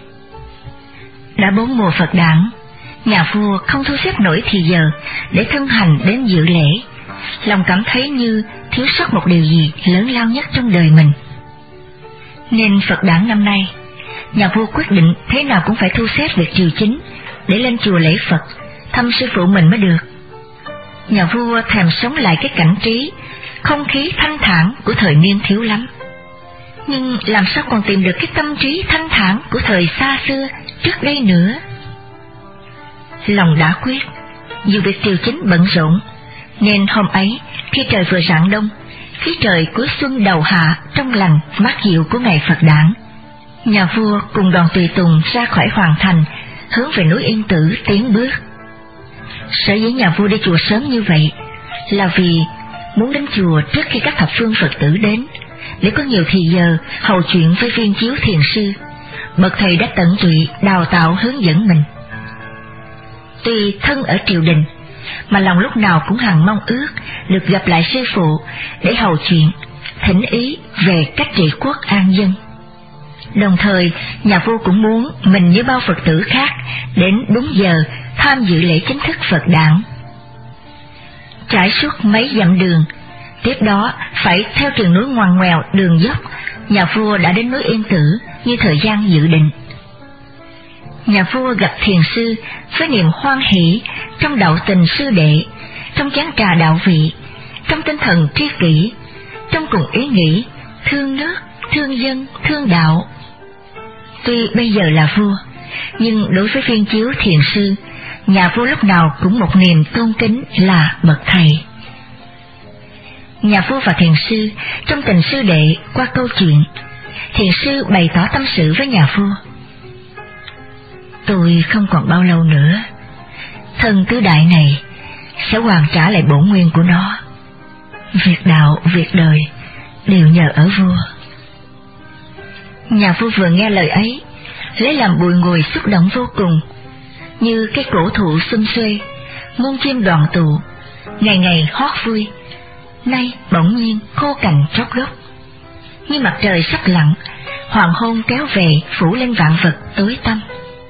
Đã bốn mùa Phật đản, nhà vua không thu xếp nổi thì giờ để thân hành đến dự lễ, lòng cảm thấy như thiếu sót một điều gì lớn lao nhất trong đời mình. Nên Phật đản năm nay, nhà vua quyết định thế nào cũng phải thu xếp việc triều chính để lên chùa lễ Phật, thăm sư phụ mình mới được. Nhà vua thèm sống lại cái cảnh trí, không khí thanh thản của thời niên thiếu lắm. Nhưng làm sao còn tìm được cái tâm trí thanh thản của thời xa xưa trước đây nữa? Lòng đã quyết, dù việc triều chính bận rộn, nên hôm ấy khi trời vừa rạng đông, khí trời cuối xuân đầu hạ trong lành mát dịu của ngày Phật đản, nhà vua cùng đoàn tùy tùng ra khỏi hoàng thành, hướng về núi Yên Tử tiến bước. Sở dĩ nhà vua đi chùa sớm như vậy là vì muốn đến chùa trước khi các thập phương Phật tử đến, để có nhiều thì giờ hầu chuyện với Viên Chiếu thiền sư, bậc thầy đã tận tụy đào tạo hướng dẫn mình. Tuy thân ở triều đình, mà lòng lúc nào cũng hằng mong ước được gặp lại sư phụ để hầu chuyện, thỉnh ý về cách trị quốc an dân. Đồng thời, nhà vua cũng muốn mình như bao Phật tử khác đến đúng giờ tham dự lễ chính thức Phật đản. Trải suốt mấy dặm đường, tiếp đó phải theo trường núi ngoằn ngoèo đường dốc, nhà vua đã đến núi Yên Tử như thời gian dự định. Nhà vua gặp thiền sư với niềm hoan hỷ trong đạo tình sư đệ, trong chén trà đạo vị, trong tinh thần tri kỷ, trong cùng ý nghĩ thương nước, thương dân, thương đạo. Tuy bây giờ là vua, nhưng đối với Viên Chiếu thiền sư, nhà vua lúc nào cũng một niềm tôn kính là bậc thầy. Nhà vua và thiền sư trong tình sư đệ qua câu chuyện, thiền sư bày tỏ tâm sự với nhà vua. Tôi không còn bao lâu nữa, thân tứ đại này sẽ hoàn trả lại bổn nguyên của nó. Việc đạo, việc đời đều nhờ ở vua. Nhà vua vừa nghe lời ấy, lấy làm bùi ngùi xúc động vô cùng, như cái cổ thụ xum xuê, muôn chim đoàn tụ, ngày ngày hót vui, nay bỗng nhiên khô cành tróc gốc. Như mặt trời sắp lặn, hoàng hôn kéo về phủ lên vạn vật tối tăm.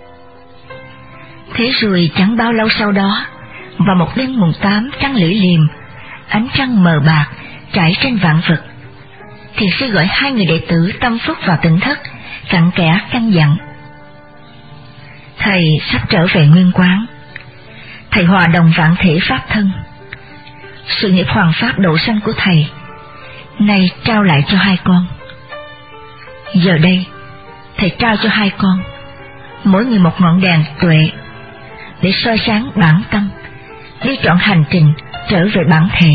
Thế rồi chẳng bao lâu sau đó, vào một đêm mùng tám trăng lưỡi liềm, ánh trăng mờ bạc trải trên vạn vật, thiền sư gọi hai người đệ tử tâm phúc vào tỉnh thất, cặn kẽ căn dặn. Thầy sắp trở về nguyên quán, thầy hòa đồng vạn thể pháp thân. Sự nghiệp hoàng pháp độ sanh của thầy nay trao lại cho hai con. Giờ đây thầy trao cho hai con mỗi người một ngọn đèn tuệ để soi sáng bản tâm, đi trọn hành trình trở về bản thể.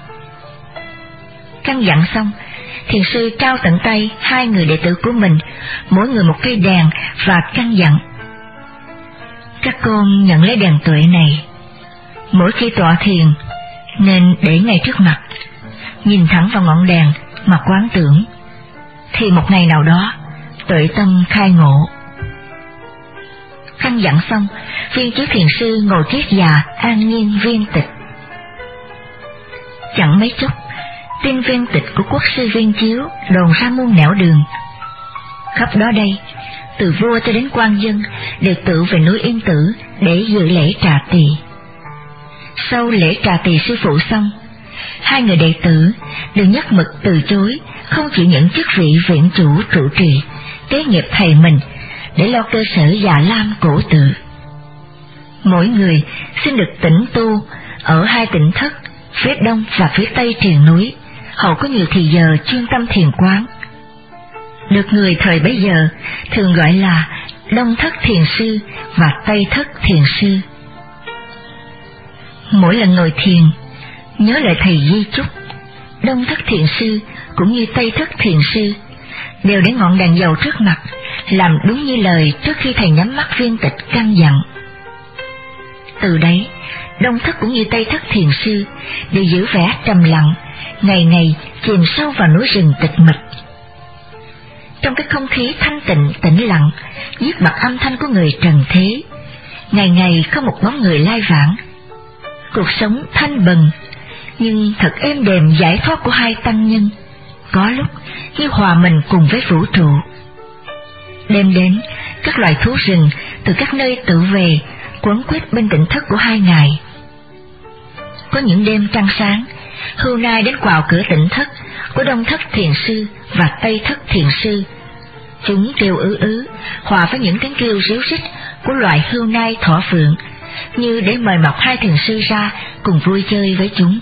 Căn dặn xong, thiền sư trao tận tay hai người đệ tử của mình mỗi người một cây đèn và căn dặn: các con nhận lấy đèn tuệ này, mỗi khi tọa thiền nên để ngay trước mặt, nhìn thẳng vào ngọn đèn mà quán tưởng, thì một ngày nào đó tuệ tâm khai ngộ. Căn dặn xong, Viên Chiếu thiền sư ngồi triết già an nhiên viên tịch. Chẳng mấy chốc, tin viên tịch của quốc sư Viên Chiếu đồn ra muôn nẻo đường. Khắp đó đây, từ vua cho đến quan dân đều tự về núi Yên Tử để dự lễ trà tỳ. Sau lễ trà tỳ sư phụ xong, hai người đệ tử đều nhất mực từ chối, không chịu nhận chức vị viện chủ trụ trì, kế nghiệp thầy mình để lo cơ sở Già Lam cổ tự. Mỗi người xin được tĩnh tu ở hai tỉnh thất phía đông và phía tây triền núi, hầu có nhiều thì giờ chuyên tâm thiền quán. Được người thời bấy giờ thường gọi là Đông thất thiền sư và Tây thất thiền sư. Mỗi lần ngồi thiền, nhớ lại thầy di chúc, Đông thất thiền sư cũng như Tây thất thiền sư đều để ngọn đèn dầu trước mặt, làm đúng như lời trước khi thầy nhắm mắt viên tịch căn dặn. Từ đấy, Đông thất cũng như Tây thất thiền sư đều giữ vẻ trầm lặng, ngày ngày chìm sâu vào núi rừng tịch mịch. Trong cái không khí thanh tịnh tĩnh lặng, giết bặt âm thanh của người trần thế, ngày ngày không một bóng người lai vãng. Cuộc sống thanh bần nhưng thật êm đềm giải thoát của hai tăng nhân, có lúc như hòa mình cùng với vũ trụ. Đêm đến, các loài thú rừng từ các nơi tự về quấn quýt bên tỉnh thất của hai ngài. Có những đêm trăng sáng, hươu nai đến quào cửa tỉnh thất của Đông thất thiền sư và Tây thất thiền sư. Chúng kêu ứ ứ, hòa với những tiếng kêu ríu rít của loài hươu nai thỏ phượng, như để mời mọc hai thiền sư ra cùng vui chơi với chúng.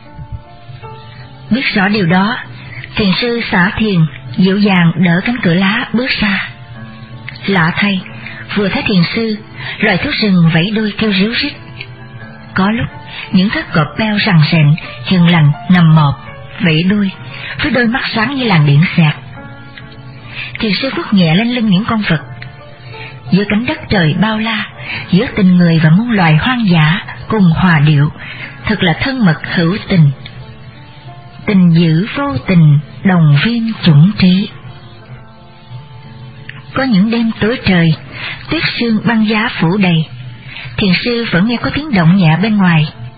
Biết rõ điều đó, thiền sư xả thiền dịu dàng đỡ cánh cửa lá bước ra. Lạ thay, vừa thấy thiền sư, loài thú rừng vẫy đuôi kêu ríu rít. Có lúc những thất cọp beo rằn rẹn hiền lành nằm mọp vẫy đuôi với đôi mắt sáng như làn điện xẹt. Thiền sư vuốt nhẹ lên lưng những con vật. Giữa cánh đất trời bao la, giữa tình người và muôn loài hoang dã cùng hòa điệu, thật là thân mật hữu tình. Tình dữ vô tình, đồng viên chủng trí. Có những đêm tối trời, tuyết sương băng giá phủ đầy, thiền sư vẫn nghe có tiếng động nhẹ bên ngoài.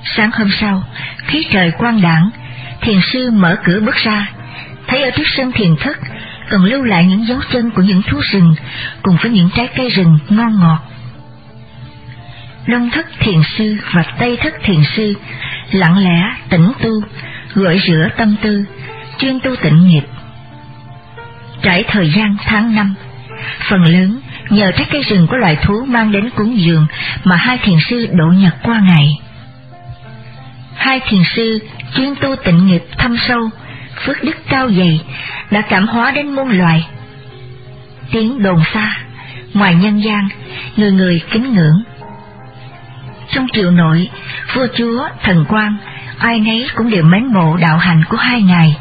Sáng hôm sau, khí trời quang đãng, thiền sư mở cửa bước ra, thấy ở trước sân thiền thất còn lưu lại những dấu chân của những thú rừng cùng với những trái cây rừng ngon ngọt. Đông thất thiền sư và tây thất thiền sư lặng lẽ tĩnh tu, gội rửa tâm tư, chuyên tu tịnh nghiệp. Trải thời gian tháng năm, phần lớn nhờ trái cây rừng của loài thú mang đến cúng dường mà hai thiền sư độ nhật qua ngày. Hai thiền sư chuyên tu tịnh nghiệp thâm sâu, phước đức cao dày, đã cảm hóa đến muôn loài. Tiếng đồn xa, ngoài nhân gian, người người kính ngưỡng. Trong triều nội, vua chúa, thần quan, ai nấy cũng đều mến mộ đạo hành của hai ngài.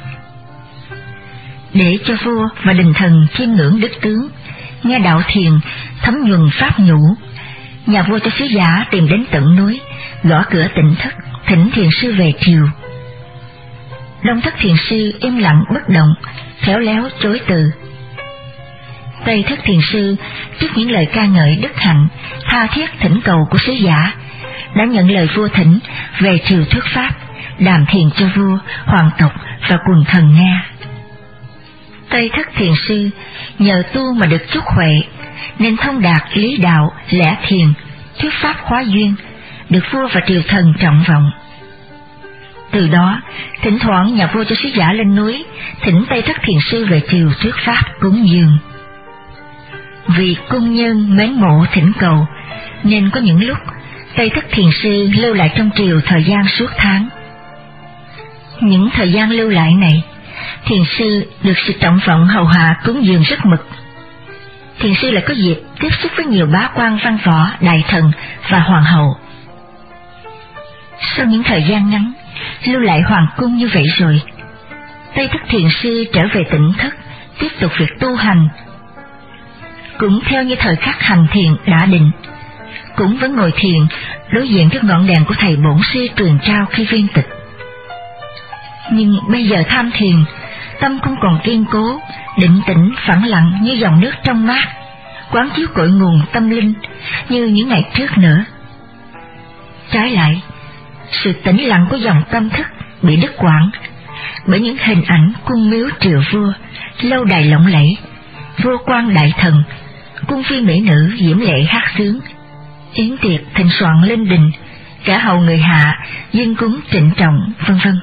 Để cho vua và đình thần chiêm ngưỡng đức tướng, nghe đạo thiền thấm nhuần pháp nhũ, nhà vua cho sứ giả tìm đến tận núi, gõ cửa tịnh thất, thỉnh thiền sư về triều. Đông thất thiền sư im lặng bất động, khéo léo chối từ. Tây thất thiền sư trước những lời ca ngợi đức hạnh, tha thiết thỉnh cầu của sứ giả, đã nhận lời vua thỉnh về triều thuyết pháp, đàm thiền cho vua, hoàng tộc và quần thần nghe. Tây thất thiền sư nhờ tu mà được chút huệ, nên thông đạt lý đạo, lẽ thiền, thuyết pháp hóa duyên, được vua và triều thần trọng vọng. Từ đó, thỉnh thoảng nhà vua cho sứ giả lên núi, thỉnh Tây thất thiền sư về triều thuyết pháp cúng dường. Vì cung nhân mến mộ thỉnh cầu, nên có những lúc Tây thất thiền sư lưu lại trong triều thời gian suốt tháng. Những thời gian lưu lại này, thiền sư được sự trọng vọng hầu hạ cúng dường rất mực. Thiền sư lại có dịp tiếp xúc với nhiều bá quan văn võ, đại thần và hoàng hậu. Sau những thời gian ngắn lưu lại hoàng cung như vậy rồi, Tây thất thiền sư trở về tịnh thất, tiếp tục việc tu hành. Cũng theo như thời khắc hành thiền đã định, cũng vẫn ngồi thiền đối diện trước ngọn đèn của thầy bổn sư truyền trao khi viên tịch. Nhưng bây giờ tham thiền, tâm không còn kiên cố, định tĩnh phẳng lặng như dòng nước trong mát, quán chiếu cội nguồn tâm linh như những ngày trước nữa. Trái lại, sự tĩnh lặng của dòng tâm thức bị đứt quãng bởi những hình ảnh cung miếu triều vua, lâu đài lộng lẫy, vua quan đại thần, cung phi mỹ nữ diễm lệ hát sướng, yến tiệc thịnh soạn lên đình, cả hầu người hạ dâng cúng trịnh trọng, vân vân.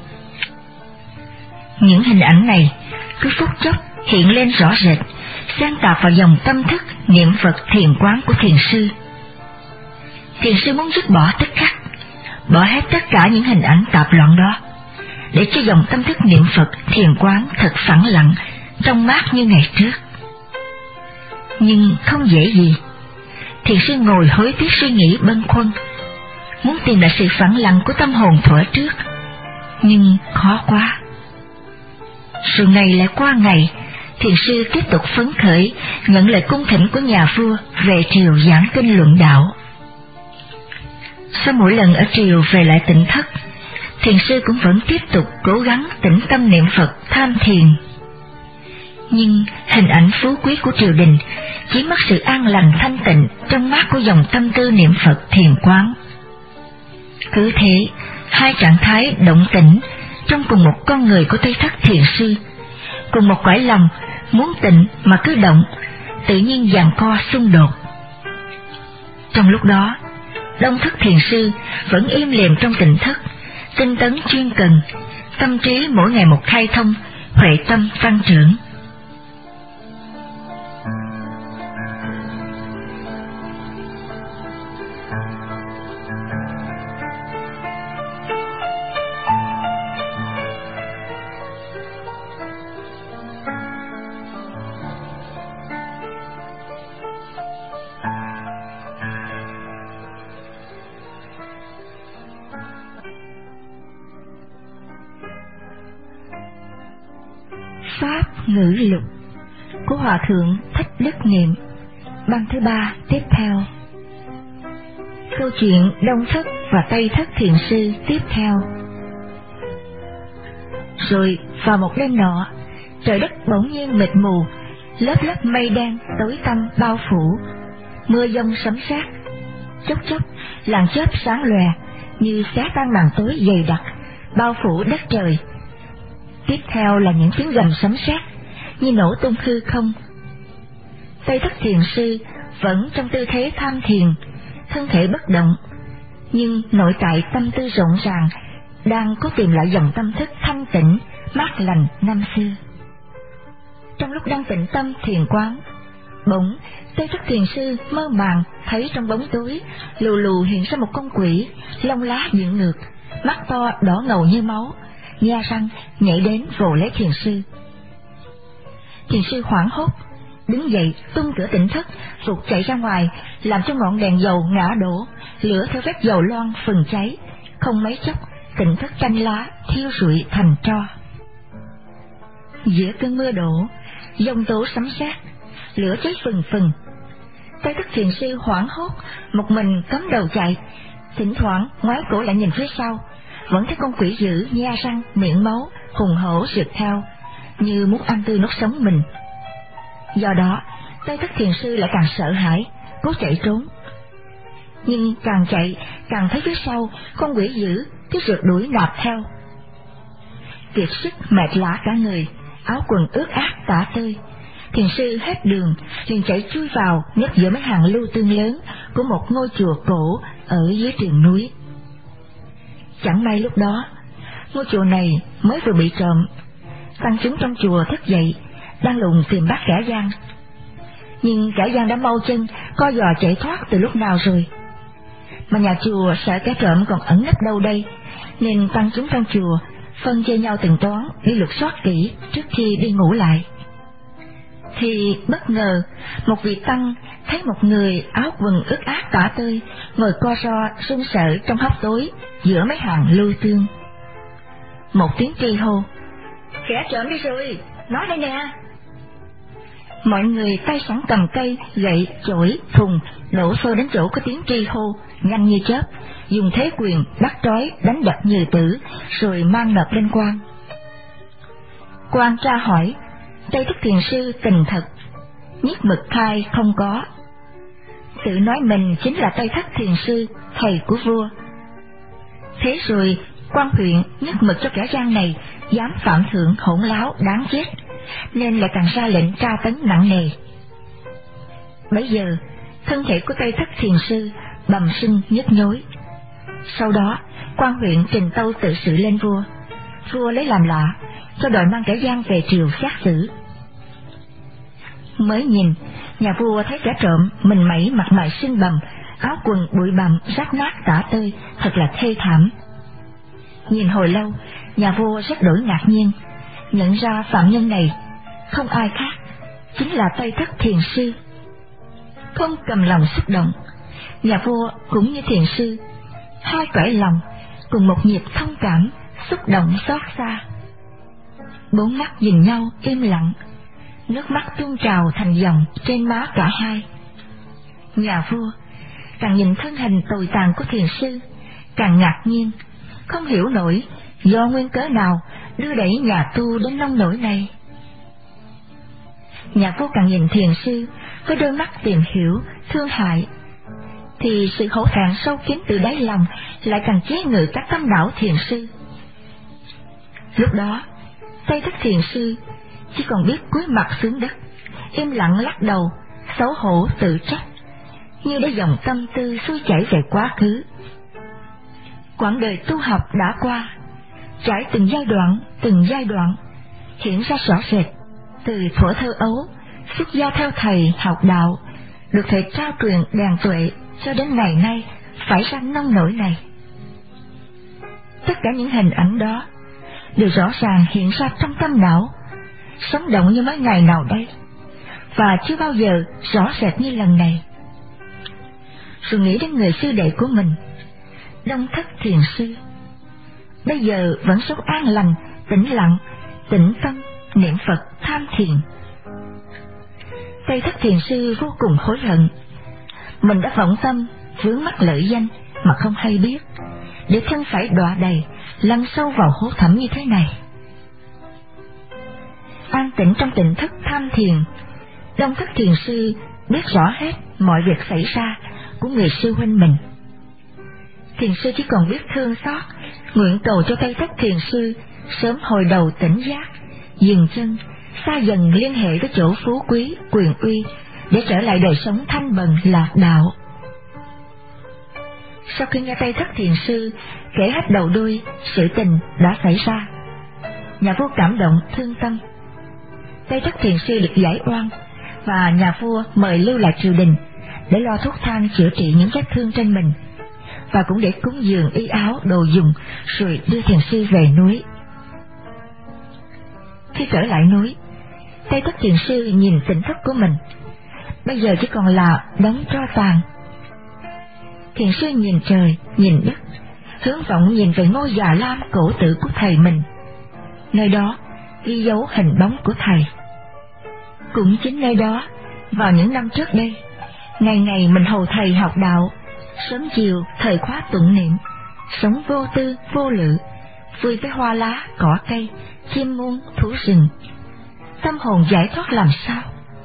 Những hình ảnh này cứ phút chốc hiện lên rõ rệt, xen tạp vào dòng tâm thức niệm Phật thiền quán của thiền sư. Thiền sư muốn dứt bỏ tất cả, bỏ hết tất cả những hình ảnh tạp loạn đó, để cho dòng tâm thức niệm Phật thiền quán thật phẳng lặng, trong mát như ngày trước. Nhưng không dễ gì. Thiền sư ngồi hối tiếc suy nghĩ bâng khuâng, muốn tìm lại sự phẳng lặng của tâm hồn thuở trước, nhưng khó quá. Rồi ngày lại qua ngày, thiền sư tiếp tục phấn khởi nhận lời cung thỉnh của nhà vua về triều giảng kinh luận đạo. Sau mỗi lần ở triều về lại tịnh thất, thiền sư cũng vẫn tiếp tục cố gắng tĩnh tâm niệm Phật tham thiền. Nhưng hình ảnh phú quý của triều đình chỉ mất sự an lành thanh tịnh trong mát của dòng tâm tư niệm Phật thiền quán. Cứ thế, hai trạng thái động tĩnh trong cùng một con người của Tây thất thiền sư, cùng một cõi lòng muốn tịnh mà cứ động, tự nhiên giằng co xung đột. Trong lúc đó, Đông thất thiền sư vẫn im lìm trong tịnh thất, tinh tấn chuyên cần, tâm trí mỗi ngày một khai thông, huệ tâm tăng trưởng. Pháp ngữ lục của Hòa thượng Thích Đức Niệm, băng thứ ba tiếp theo. Câu chuyện Đông thất và Tây thất thiền sư tiếp theo. Rồi vào một đêm nọ, trời đất bỗng nhiên mịt mù, lớp lớp mây đen tối tăm bao phủ, mưa giông sấm sét, chốc chốc làn chớp sáng lòe, như xé tan màn tối dày đặc, bao phủ đất trời. Tiếp theo là những tiếng gầm sấm sét như nổ tung hư không. Tây Thất Thiền Sư vẫn trong tư thế tham thiền, thân thể bất động, nhưng nội tại tâm tư rộn ràng, đang cố tìm lại dòng tâm thức thanh tịnh, mát lành năm xưa. Trong lúc đang tĩnh tâm thiền quán, bỗng Tây Thất Thiền Sư mơ màng thấy trong bóng tối lù lù hiện ra một con quỷ, lông lá dựng ngược, mắt to đỏ ngầu như máu, nha răng nhảy đến vồ lấy Thiền Sư. Thiền Sư hoảng hốt, đứng dậy tung cửa tỉnh thất, vụt chạy ra ngoài, làm cho ngọn đèn dầu ngã đổ, lửa theo vết dầu loang phừng cháy, không mấy chốc tỉnh thất tranh lá thiêu rụi thành tro. Giữa cơn mưa đổ, giông tố sấm sét, lửa cháy phừng phừng. Tây Thất Thiền Sư hoảng hốt, một mình cắm đầu chạy, thỉnh thoảng ngoái cổ lại nhìn phía sau, vẫn thấy con quỷ dữ nha răng miệng máu hùng hổ rượt theo, như muốn ăn tươi nuốt sống mình. Do đó Tây Thất Thiền Sư lại càng sợ hãi, cố chạy trốn. Nhưng càng chạy càng thấy phía sau con quỷ dữ cứ rượt đuổi nạp theo. Kiệt sức mệt lả cả người, áo quần ướt át tả tơi, Thiền Sư hết đường liền chạy chui vào nấp giữa mấy hàng lưu tương lớn của một ngôi chùa cổ ở dưới triền núi. Chẳng may lúc đó ngôi chùa này mới vừa bị trộm, tăng chúng trong chùa thức dậy đang lùng tìm bắt kẻ gian, nhưng kẻ gian đã mau chân co giò chạy thoát từ lúc nào rồi. Mà nhà chùa sợ kẻ trộm còn ẩn nấp đâu đây, nên tăng chúng trong chùa phân chia nhau từng toán đi lục soát kỹ trước khi đi ngủ lại. Thì bất ngờ một vị tăng thấy một người áo quần ướt át tả tơi ngồi co ro run sợ trong hốc tối giữa mấy hàng lưu tương. Một tiếng tri hô: "Kẻ trộm đi rồi, nói đây nè!" Mọi người tay sẵn cầm cây, gậy, chổi, thùng đổ xô đến chỗ có tiếng tri hô, nhanh như chớp, dùng thế quyền bắt trói đánh đập như tử, rồi mang nộp lên quan. Quan tra hỏi, Tây Thất Thiền Sư tình thật, nhất mực khai không có, tự nói mình chính là Tây Thất Thiền Sư, thầy của vua. Thế rồi quan huyện nhất mực cho kẻ gian này dám phạm thượng hỗn láo đáng chết, nên lại càng ra lệnh tra tấn nặng nề. Bấy giờ thân thể của Tây Thất Thiền Sư bầm sưng nhức nhối. Sau đó quan huyện trình tâu tự sự lên vua, vua lấy làm lạ, cho đòi mang kẻ gian về triều xét xử. Mới nhìn, nhà vua thấy kẻ trộm mình mẩy mặt mày sưng bầm, áo quần bụi bặm rách nát tả tơi, thật là thê thảm. Nhìn hồi lâu, nhà vua rất đổi ngạc nhiên, nhận ra phạm nhân này không ai khác, chính là Tây Thất Thiền Sư. Không cầm lòng xúc động, nhà vua cũng như Thiền Sư, hai cõi lòng cùng một nhịp thông cảm, xúc động xót xa. Bốn mắt nhìn nhau im lặng, nước mắt tuôn trào thành dòng trên má cả hai. Nhà vua càng nhìn thân hình tồi tàn của Thiền Sư, càng ngạc nhiên, không hiểu nổi do nguyên cớ nào đưa đẩy nhà tu đến nông nỗi này. Nhà vua càng nhìn Thiền Sư với đôi mắt tìm hiểu, thương hại, thì sự hổ thẹn sâu kín từ đáy lòng lại càng chế ngự các tâm não Thiền Sư. Lúc đó Tây Thất Thiền Sư chỉ còn biết cúi mặt xuống đất, im lặng lắc đầu, xấu hổ tự trách, như để dòng tâm tư xuôi chảy về quá khứ. Quãng đời tu học đã qua, trải từng giai đoạn, từng giai đoạn, hiện ra rõ rệt, từ thuở thơ ấu, xuất gia theo thầy học đạo, được thầy trao truyền đàn tuệ cho đến ngày nay phải ra nông nỗi này. Tất cả những hình ảnh đó đều rõ ràng hiện ra trong tâm não, sống động như mấy ngày nào đây, và chưa bao giờ rõ rệt như lần này. Rồi nghĩ đến người sư đệ của mình, Đông Thất Thiền Sư, bây giờ vẫn sống an lành, tĩnh lặng, tĩnh tâm, niệm Phật, tham thiền. Tây Thất Thiền Sư vô cùng hối hận, mình đã vọng tâm vướng mắc lợi danh mà không hay biết, để thân phải đọa đầy, lăn sâu vào hố thẳm như thế này. An tĩnh trong tỉnh thức tham thiền, Đông Thất Thiền Sư biết rõ hết mọi việc xảy ra của người sư huynh mình. thiền sư chỉ còn biết thương xót, nguyện cầu cho Tây Thất thiền sư sớm hồi đầu tỉnh giác, dừng chân, xa dần liên hệ với chỗ phú quý, quyền uy, để trở lại đời sống thanh bần lạc đạo. Sau khi nghe Tây Thất thiền sư kể hết đầu đuôi sự tình đã xảy ra, nhà vua cảm động thương tâm. Tây Thất thiền sư được giải oan, và nhà vua mời lưu lại triều đình để lo thuốc thang chữa trị những vết thương trên mình, và cũng để cúng dường y áo đồ dùng, rồi đưa thiền sư về núi. Khi trở lại núi, Tây Thất thiền sư nhìn tỉnh thất của mình, bây giờ chỉ còn là đống tro tàn. Thiền sư nhìn trời, nhìn đất, hướng vọng nhìn về ngôi già lam cổ tử của thầy mình. Nơi đó ghi dấu hình bóng của thầy. Cũng chính nơi đó, vào những năm trước đây, ngày ngày mình hầu thầy học đạo, sớm chiều thời khóa tụng niệm, sống vô tư vô lự, vui với hoa lá cỏ cây, chim muôn thú rừng, tâm hồn giải thoát làm sao.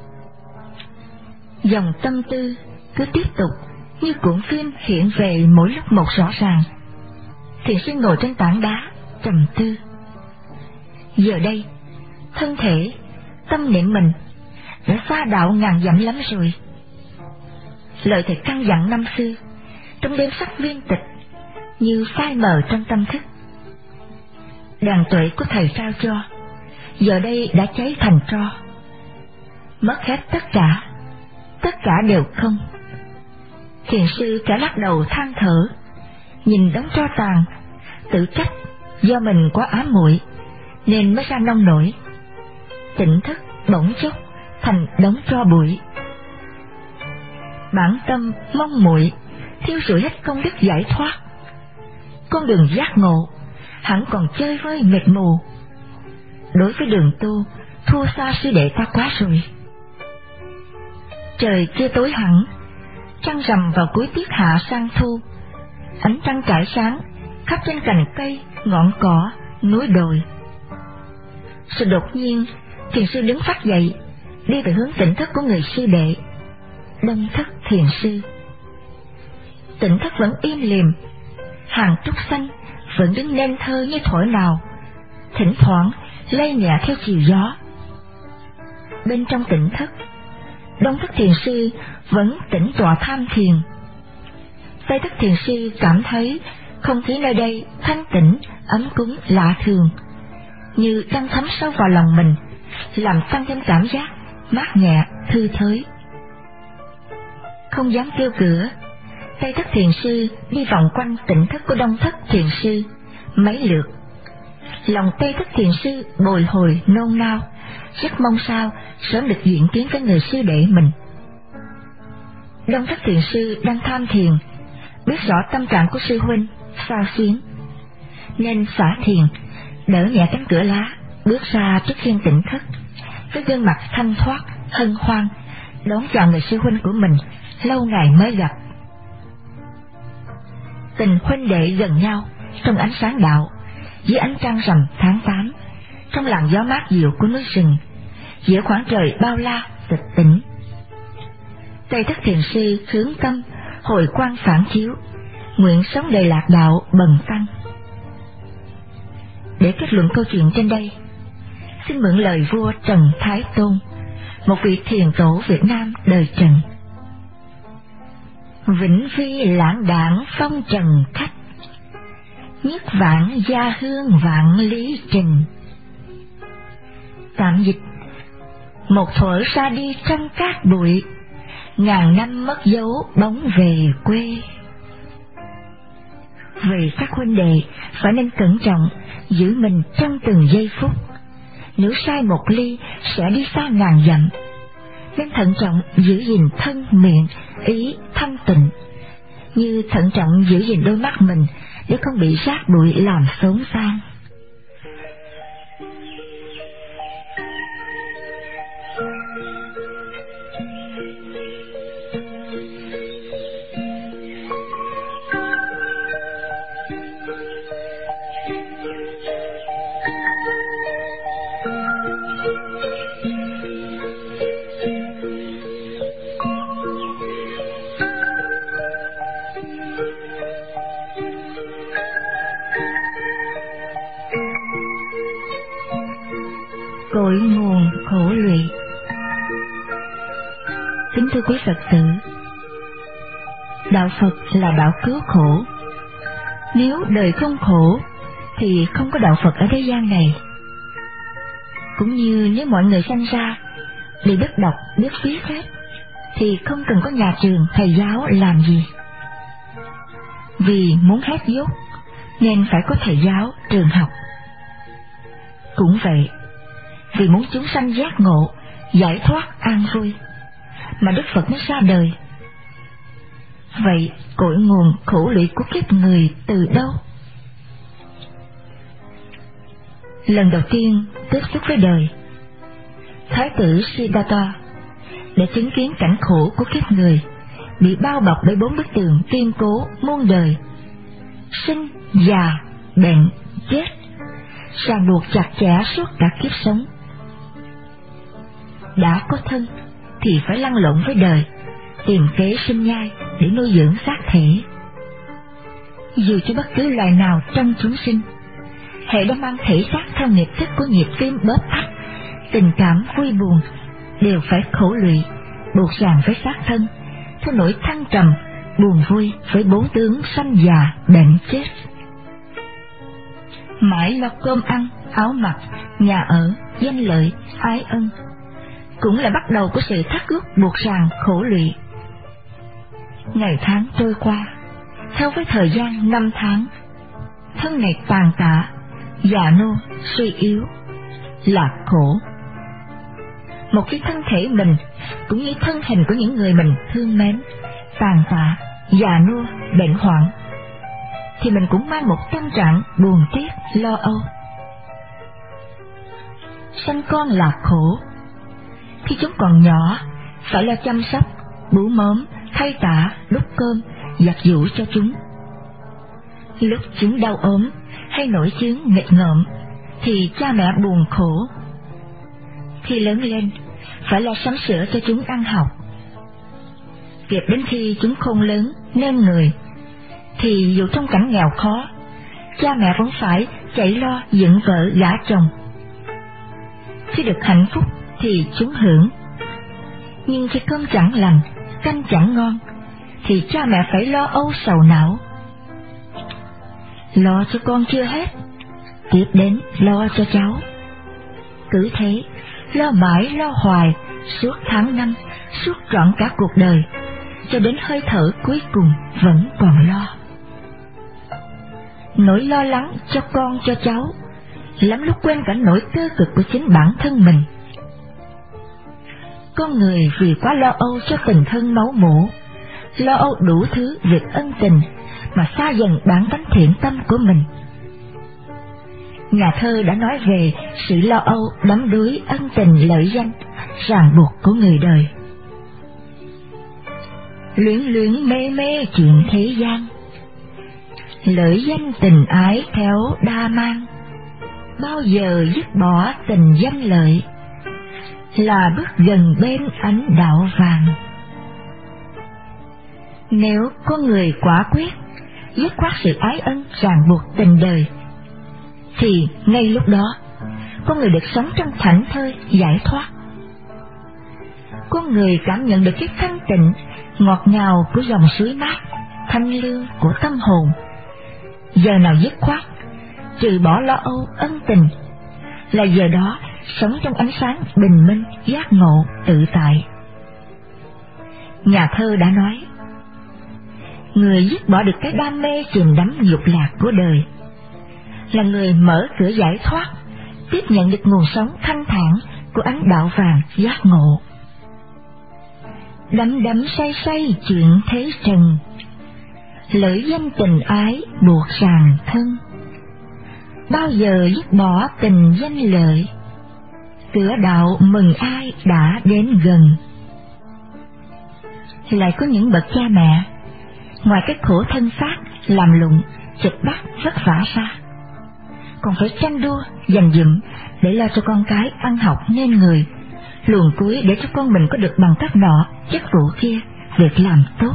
Dòng tâm tư cứ tiếp tục như cuộn phim hiện về mỗi lúc một rõ ràng. Thiền sư ngồi trên tảng đá trầm tư. Giờ đây thân thể, tâm niệm mình đã xa đạo ngàn dặm lắm rồi. Lời thầy căn dặn năm xưa trong đêm sắc viên tịch như phai mờ trong tâm thức. Đàn tuệ của thầy trao cho giờ đây đã cháy thành tro, mất hết tất cả, tất cả đều không. Thiền sư cả lắc đầu than thở, nhìn đống tro tàn, tự trách do mình quá ám muội nên mới ra nông nổi. Tỉnh thức bỗng chốc thành đống tro bụi. Bản tâm mong muội thiêu rụi hết công đức giải thoát. Con đường giác ngộ hẳn còn chơi với mệt mù. Đối với đường tu thua xa sư đệ ta quá rồi. Trời chưa tối hẳn, trăng rằm vào cuối tiết hạ sang thu. Ánh trăng trải sáng khắp trên cành cây, ngọn cỏ, núi đồi. Rồi đột nhiên thiền sư đứng phát dậy, đi về hướng tỉnh thức của người sư đệ Đông Thất thiền sư. Tỉnh thức vẫn im lìm, hàng trúc xanh vẫn đứng nên thơ như thổi nào, thỉnh thoảng lay nhẹ theo chiều gió. Bên trong tỉnh thức, Đông Thất thiền sư vẫn tĩnh tọa tham thiền. Tây Thất thiền sư cảm thấy không khí nơi đây thanh tĩnh, ấm cúng lạ thường, như đang thấm sâu vào lòng mình, làm tăng thêm cảm giác mát nhẹ, thư thới. Không dám kêu cửa, Tây Thất thiền sư đi vòng quanh tỉnh thức của Đông Thất thiền sư mấy lượt. Lòng Tây Thất thiền sư bồi hồi nôn nao, rất mong sao sớm được diện kiến với người sư đệ mình. Đông Thất thiền sư đang tham thiền, biết rõ tâm trạng của sư huynh sao xuyến, nên xả thiền, đỡ nhẹ cánh cửa lá, bước ra trước khiên tỉnh thức, với gương mặt thanh thoát, hân hoan, đón chào người sư huynh của mình lâu ngày mới gặp. Tình huynh đệ gần nhau trong ánh sáng đạo, dưới ánh trăng rằm tháng tám, trong làn gió mát dịu của núi rừng, giữa khoảng trời bao la tịch tĩnh. Tây Thất thiền sư hướng tâm hồi quang phản chiếu, nguyện sống đời lạc đạo bần tăng. Để kết luận câu chuyện trên đây, xin mượn lời vua Trần Thái Tôn, một vị thiền tổ Việt Nam đời Trần. Vĩnh vi lãng đảng phong trần khách, nhất vãng gia hương vạn lý trình. Tạm dịch: một thuở ra đi trong cát bụi, ngàn năm mất dấu bóng về quê. Vì các huynh đệ phải nên cẩn trọng giữ mình trong từng giây phút, nếu sai một ly sẽ đi xa ngàn dặm, nên thận trọng giữ gìn thân miệng ý thanh tịnh, như thận trọng giữ gìn đôi mắt mình để không bị rác bụi làm xốn xang. cội nguồn khổ lụy. Kính thưa quý Phật tử, đạo Phật là đạo cứu khổ. Nếu đời không khổ thì không có đạo Phật ở thế gian này. Cũng như nếu mọi người sanh ra để biết đọc, biết viết hết, thì không cần có nhà trường, thầy giáo làm gì. Vì muốn hết dốt nên phải có thầy giáo, trường học. Cũng vậy, vì muốn chúng sanh giác ngộ, giải thoát an vui, mà Đức Phật mới ra đời. Vậy cội nguồn khổ lụy của kiếp người từ đâu? Lần đầu tiên tiếp xúc với đời, Thái tử Siddhartha để chứng kiến cảnh khổ của kiếp người, bị bao bọc bởi bốn bức tường kiên cố muôn đời: sinh, già, bệnh, chết, ràng buộc chặt chẽ suốt cả kiếp sống. Đã có thân thì phải lăn lộn với đời, tìm kế sinh nhai để nuôi dưỡng xác thể. Dù cho bất cứ loài nào trong chúng sinh, hệ đã mang thể xác theo nghiệp thức của nhịp tim bóp tắt, tình cảm vui buồn, đều phải khổ lụy, buộc ràng với xác thân, theo nỗi thăng trầm, buồn vui với bốn tướng sanh già, bệnh chết. Mãi lo cơm ăn, áo mặc, nhà ở, danh lợi, ái ân, cũng là bắt đầu của sự thắt ước buộc ràng khổ lụy. Ngày tháng trôi qua, theo với thời gian năm tháng, thân này tàn tạ, già nua, suy yếu, là khổ. Một khi thân thể mình cũng như thân hình của những người mình thương mến tàn tạ, già nua, bệnh hoạn, thì mình cũng mang một tâm trạng buồn tiếc, lo âu. Sanh con là khổ. Khi chúng còn nhỏ, phải lo chăm sóc, bú mớm, thay tã, đút cơm, giặt giũ cho chúng. Lúc chúng đau ốm hay nổi chứng nghịch ngợm thì cha mẹ buồn khổ. Khi lớn lên, phải lo sắm sửa cho chúng ăn học. Kịp đến khi chúng khôn lớn nên người, thì dù trong cảnh nghèo khó, cha mẹ vẫn phải chạy lo dựng vợ gả chồng. Khi được hạnh phúc thì chúng hưởng, nhưng khi cơm chẳng lành, canh chẳng ngon, thì cha mẹ phải lo âu sầu não. Lo cho con chưa hết, tiếp đến lo cho cháu. Cứ thế, lo mãi lo hoài, suốt tháng năm, suốt trọn cả cuộc đời, cho đến hơi thở cuối cùng vẫn còn lo. Nỗi lo lắng cho con cho cháu, lắm lúc quên cả nỗi cơ cực của chính bản thân mình. Con người vì quá lo âu cho tình thân máu mủ, lo âu đủ thứ việc ân tình, mà xa dần bản tánh thiện tâm của mình. Nhà thơ đã nói về sự lo âu đắm đuối ân tình lợi danh, ràng buộc của người đời. Luyến luyến mê mê chuyện thế gian, lợi danh tình ái theo đa mang, bao giờ dứt bỏ tình danh lợi, là bước gần bên ánh đạo vàng. Nếu có người quả quyết dứt khoát sự ái ân ràng buộc tình đời, thì ngay lúc đó con người được sống trong thảnh thơi giải thoát. Con người cảm nhận được cái thanh tịnh ngọt ngào của dòng suối mát, thanh lương của tâm hồn. Giờ nào dứt khoát trừ bỏ lo âu ân tình, là giờ đó sống trong ánh sáng bình minh, giác ngộ, tự tại. Nhà thơ đã nói, người dứt bỏ được cái đam mê chìm đắm dục lạc của đời, là người mở cửa giải thoát, tiếp nhận được nguồn sống thanh thản của ánh đạo vàng giác ngộ. Đắm đắm say say chuyện thế trần, lợi danh tình ái buộc ràng thân, bao giờ dứt bỏ tình danh lợi, cửa đạo mừng ai đã đến gần. Lại có những bậc cha mẹ, ngoài cái khổ thân xác, làm lụng, chật bắt, vất vả ra, còn phải tranh đua, dành dụm để lo cho con cái ăn học nên người, luồn cuối để cho con mình có được bằng cấp nọ, chức vụ kia, việc làm tốt.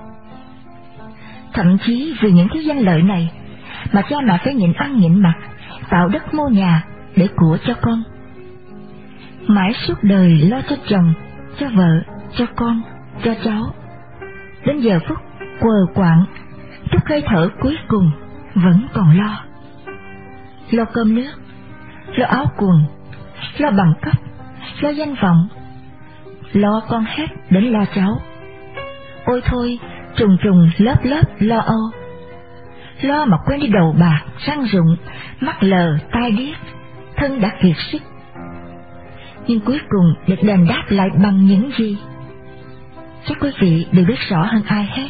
Thậm chí vì những cái danh lợi này mà cha mẹ phải nhịn ăn nhịn mặc, tạo đất mua nhà để của cho con. mãi suốt đời lo cho chồng, cho vợ, cho con, cho cháu. Đến giờ phút quờ quạng, chút hơi thở cuối cùng vẫn còn lo. Lo cơm nước, lo áo quần, lo bằng cấp, lo danh vọng, lo con hết đến lo cháu. Ôi thôi, trùng trùng lớp lớp lo âu. Lo mà quên đi đầu bạc, răng rụng, mắt lờ, tai điếc, thân đã kiệt sức. Nhưng cuối cùng được đền đáp lại bằng những gì? Chắc quý vị đều biết rõ hơn ai hết.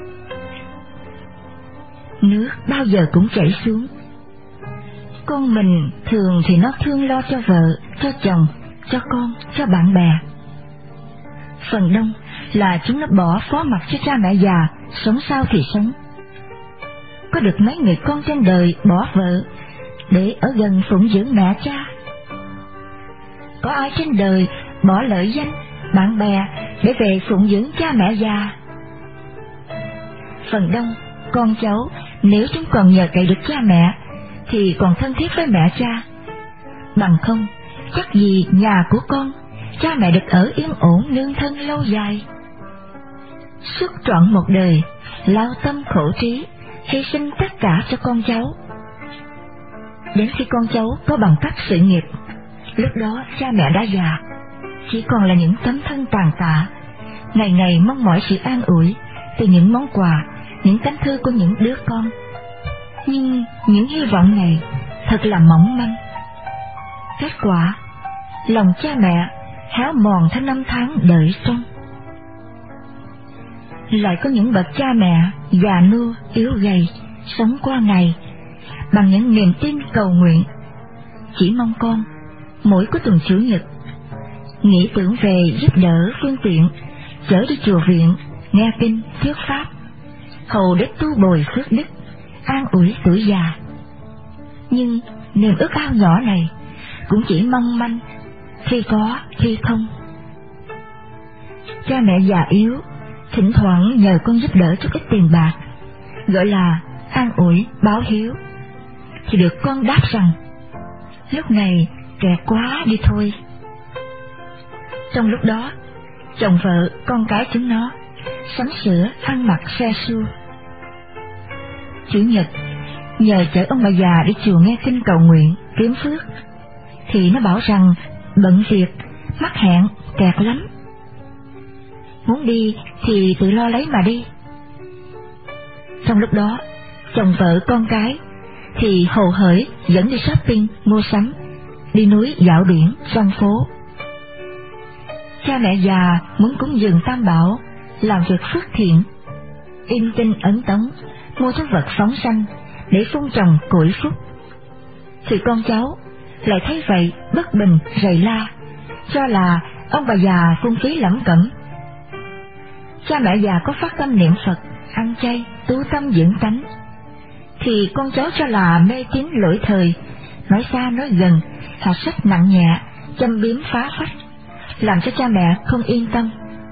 Nước bao giờ cũng chảy xuống. Con mình thường thì nó thương lo cho vợ, cho chồng, cho con, cho bạn bè. Phần đông là chúng nó bỏ phó mặc cho cha mẹ già, sống sao thì sống. Có được mấy người con trên đời bỏ vợ để ở gần phụng dưỡng mẹ cha? Có ai trên đời bỏ lợi danh, bạn bè để về phụng dưỡng cha mẹ già? Phần đông con cháu nếu chúng còn nhờ cậy được cha mẹ thì còn thân thiết với mẹ cha. Bằng không, chắc gì nhà của con, cha mẹ được ở yên ổn nương thân lâu dài. Suốt trọn một đời, lao tâm khổ trí, hy sinh tất cả cho con cháu. Đến khi con cháu có bằng cấp sự nghiệp, lúc đó cha mẹ đã già, chỉ còn là những tấm thân tàn tạ, ngày ngày mong mỏi sự an ủi từ những món quà, những tấm thư của những đứa con. Nhưng những hy vọng này thật là mỏng manh. Kết quả, lòng cha mẹ héo mòn theo năm tháng đợi trông. Lại có những bậc cha mẹ già nua, yếu gầy, sống qua ngày bằng những niềm tin cầu nguyện, chỉ mong con mỗi cuối tuần chủ nhật nghĩ tưởng về giúp đỡ phương tiện, chở đi chùa viện, nghe kinh, thuyết pháp, hầu để tu bồi phước đức, an ủi tuổi già. Nhưng niềm ước ao nhỏ này cũng chỉ mong manh, khi có khi không. Cha mẹ già yếu thỉnh thoảng nhờ con giúp đỡ chút ít tiền bạc, gọi là an ủi báo hiếu, thì được con đáp rằng lúc này kẹt quá đi thôi. Trong lúc đó, chồng vợ con cái chúng nó sắm sửa ăn mặc xe xua. Chủ nhật nhờ chở ông bà già đi chùa nghe kinh cầu nguyện kiếm phước, thì nó bảo rằng bận việc, mắc hẹn, kẹt lắm. Muốn đi thì tự lo lấy mà đi. Trong lúc đó, chồng vợ con cái thì hồ hởi dẫn đi shopping, mua sắm, đi núi dạo biển, săn phố. Cha mẹ già muốn cúng dường tam bảo, làm việc phước thiện, in kinh ấn tống, mua số vật phóng sanh để phun trồng củi phúc. Thì con cháu lại thấy vậy bất bình rầy la, cho là ông bà già phung phí lẩm cẩm. Cha mẹ già có phát tâm niệm Phật, ăn chay, tu tâm dưỡng tánh, thì con cháu cho là mê tín lỗi thời, nói xa nói gần, hạ sách nặng nhẹ, châm biếm phá phách, làm cho cha mẹ không yên tâm.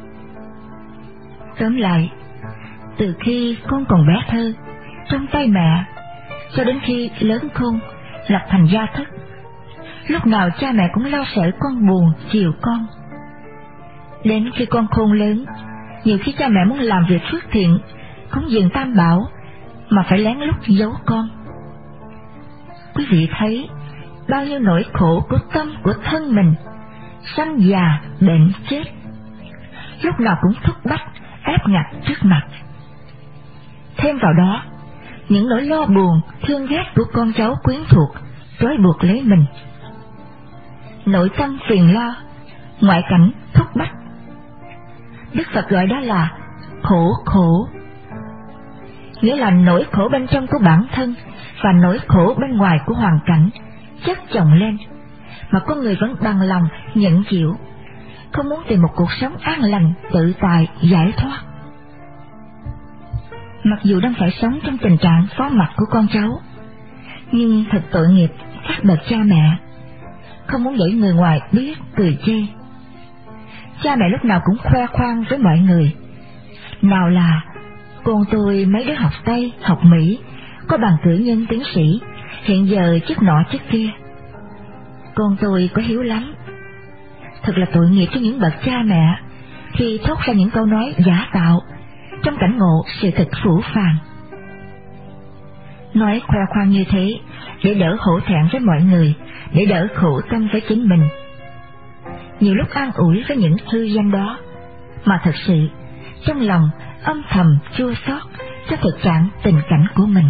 Tóm lại, từ khi con còn bé thơ, trong tay mẹ, cho đến khi lớn khôn, lập thành gia thất, lúc nào cha mẹ cũng lo sợ con buồn, chiều con. Đến khi con khôn lớn, nhiều khi cha mẹ muốn làm việc phước thiện, cúng dường tam bảo, mà phải lén lút giấu con. Quý vị thấy bao nhiêu nỗi khổ của tâm của thân mình, sanh già bệnh chết, lúc nào cũng thúc bách ép ngặt trước mặt. Thêm vào đó, những nỗi lo buồn, thương ghét của con cháu quyến thuộc trói buộc lấy mình. Nội tâm phiền lo, ngoại cảnh thúc bách. Đức Phật gọi đó là khổ khổ, nghĩa là nỗi khổ bên trong của bản thân và nỗi khổ bên ngoài của hoàn cảnh chất chồng lên, mà con người vẫn bằng lòng nhận chịu, không muốn tìm một cuộc sống an lành, tự tại, giải thoát. Mặc dù đang phải sống trong tình trạng phó mặc của con cháu, nhưng thật tội nghiệp các bậc cha mẹ, không muốn để người ngoài biết cười chê. Cha mẹ lúc nào cũng khoe khoang với mọi người, nào là con tôi mấy đứa học Tây, học Mỹ, có bằng cử nhân tiến sĩ, hiện giờ chức nọ chức kia. Con tôi có hiếu lắm. Thật là tội nghiệp cho những bậc cha mẹ khi thốt ra những câu nói giả tạo trong cảnh ngộ sự thật phũ phàng. Nói khoe khoang như thế để đỡ hổ thẹn với mọi người, để đỡ khổ tâm với chính mình. Nhiều lúc an ủi với những hư danh đó, mà thật sự trong lòng âm thầm chua xót cho thực trạng tình cảnh của mình.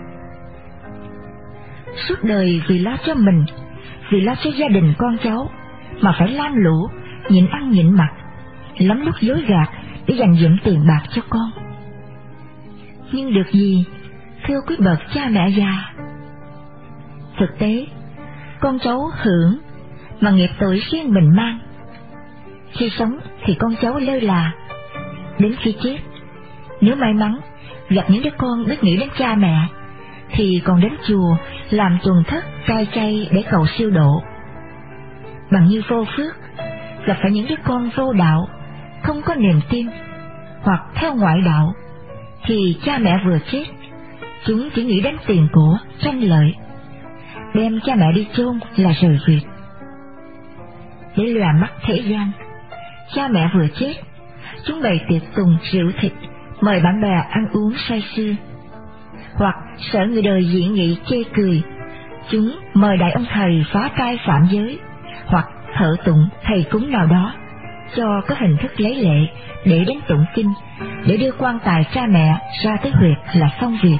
Suốt đời vì lo cho mình, vì lo cho gia đình con cháu mà phải lam lũ, nhịn ăn nhịn mặc, lắm lúc dối gạt để dành dụm tiền bạc cho con. Nhưng được gì, thưa quý bậc cha mẹ già? Thực tế, con cháu hưởng mà nghiệp tội riêng mình mang. Khi sống thì con cháu lơ là, đến khi chết, nếu may mắn gặp những đứa con biết nghĩ đến cha mẹ, thì còn đến chùa làm tuần thất cai chay để cầu siêu độ. Bằng như vô phước, gặp phải những đứa con vô đạo, không có niềm tin, hoặc theo ngoại đạo, thì cha mẹ vừa chết, chúng chỉ nghĩ đến tiền của, tranh lợi, đem cha mẹ đi chôn là rời việc. Để lòa mắt thế gian, cha mẹ vừa chết, chúng bày tiệc tùng rượu thịt, mời bạn bè ăn uống say sưa. Hoặc sợ người đời dị nghị chê cười, chúng mời đại ông thầy phá trai phạm giới, hoặc thợ tụng thầy cúng nào đó, cho có hình thức lấy lệ để đến tụng kinh, để đưa quan tài cha mẹ ra tới huyệt là xong việc.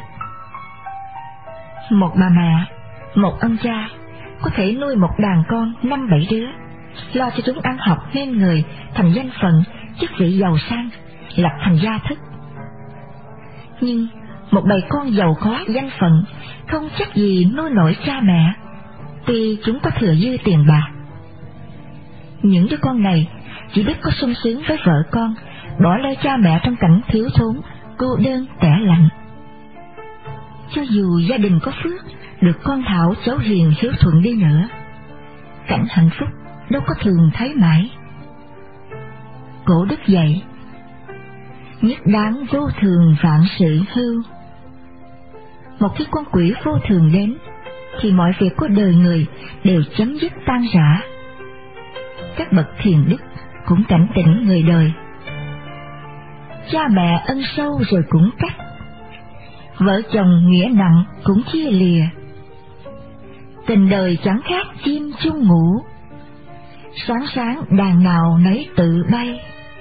Một bà mẹ, một ông cha có thể nuôi một đàn con năm bảy đứa, lo cho chúng ăn học nên người, thành danh phận, chức vị giàu sang, lập thành gia thức. Nhưng một bầy con giàu có danh phận không chắc gì nuôi nổi cha mẹ, tuy chúng có thừa dư tiền bạc. Những đứa con này chỉ biết có sung sướng với vợ con, bỏ lơi cha mẹ trong cảnh thiếu thốn, cô đơn tẻ lạnh. Cho dù gia đình có phước, được con thảo cháu hiền hiếu thuận đi nữa, cảnh hạnh phúc đâu có thường thấy mãi. Cổ đức dạy: nhất đáng vô thường vạn sự hưu. Một khi con quỷ vô thường đến, thì mọi việc của đời người đều chấm dứt tan rã. Các bậc thiền đức cũng cảnh tỉnh người đời: cha mẹ ân sâu rồi cũng cắt, vợ chồng nghĩa nặng cũng chia lìa. Tình đời chẳng khác chim chung ngủ, sáng sáng đàn nào nấy tự bay.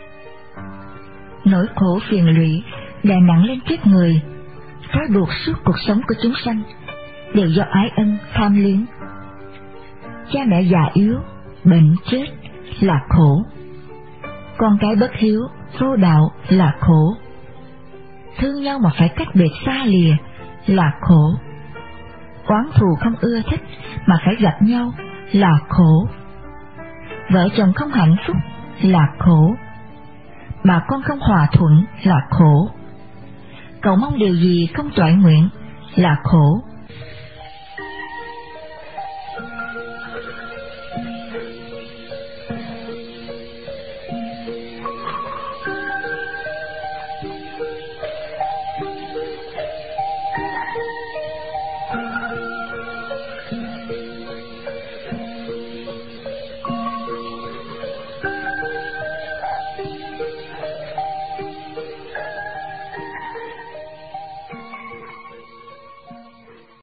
Nỗi khổ phiền lụy đè nặng lên kiếp người, trói buộc suốt cuộc sống của chúng sanh, đều do ái ân tham luyến. Cha mẹ già yếu, bệnh chết là khổ, con cái bất hiếu, vô đạo là khổ, thương nhau mà phải cách biệt xa lìa là khổ, oán thù không ưa thích mà phải gặp nhau là khổ, vợ chồng không hạnh phúc là khổ, bà con không hòa thuận là khổ, cầu mong điều gì không toại nguyện là khổ.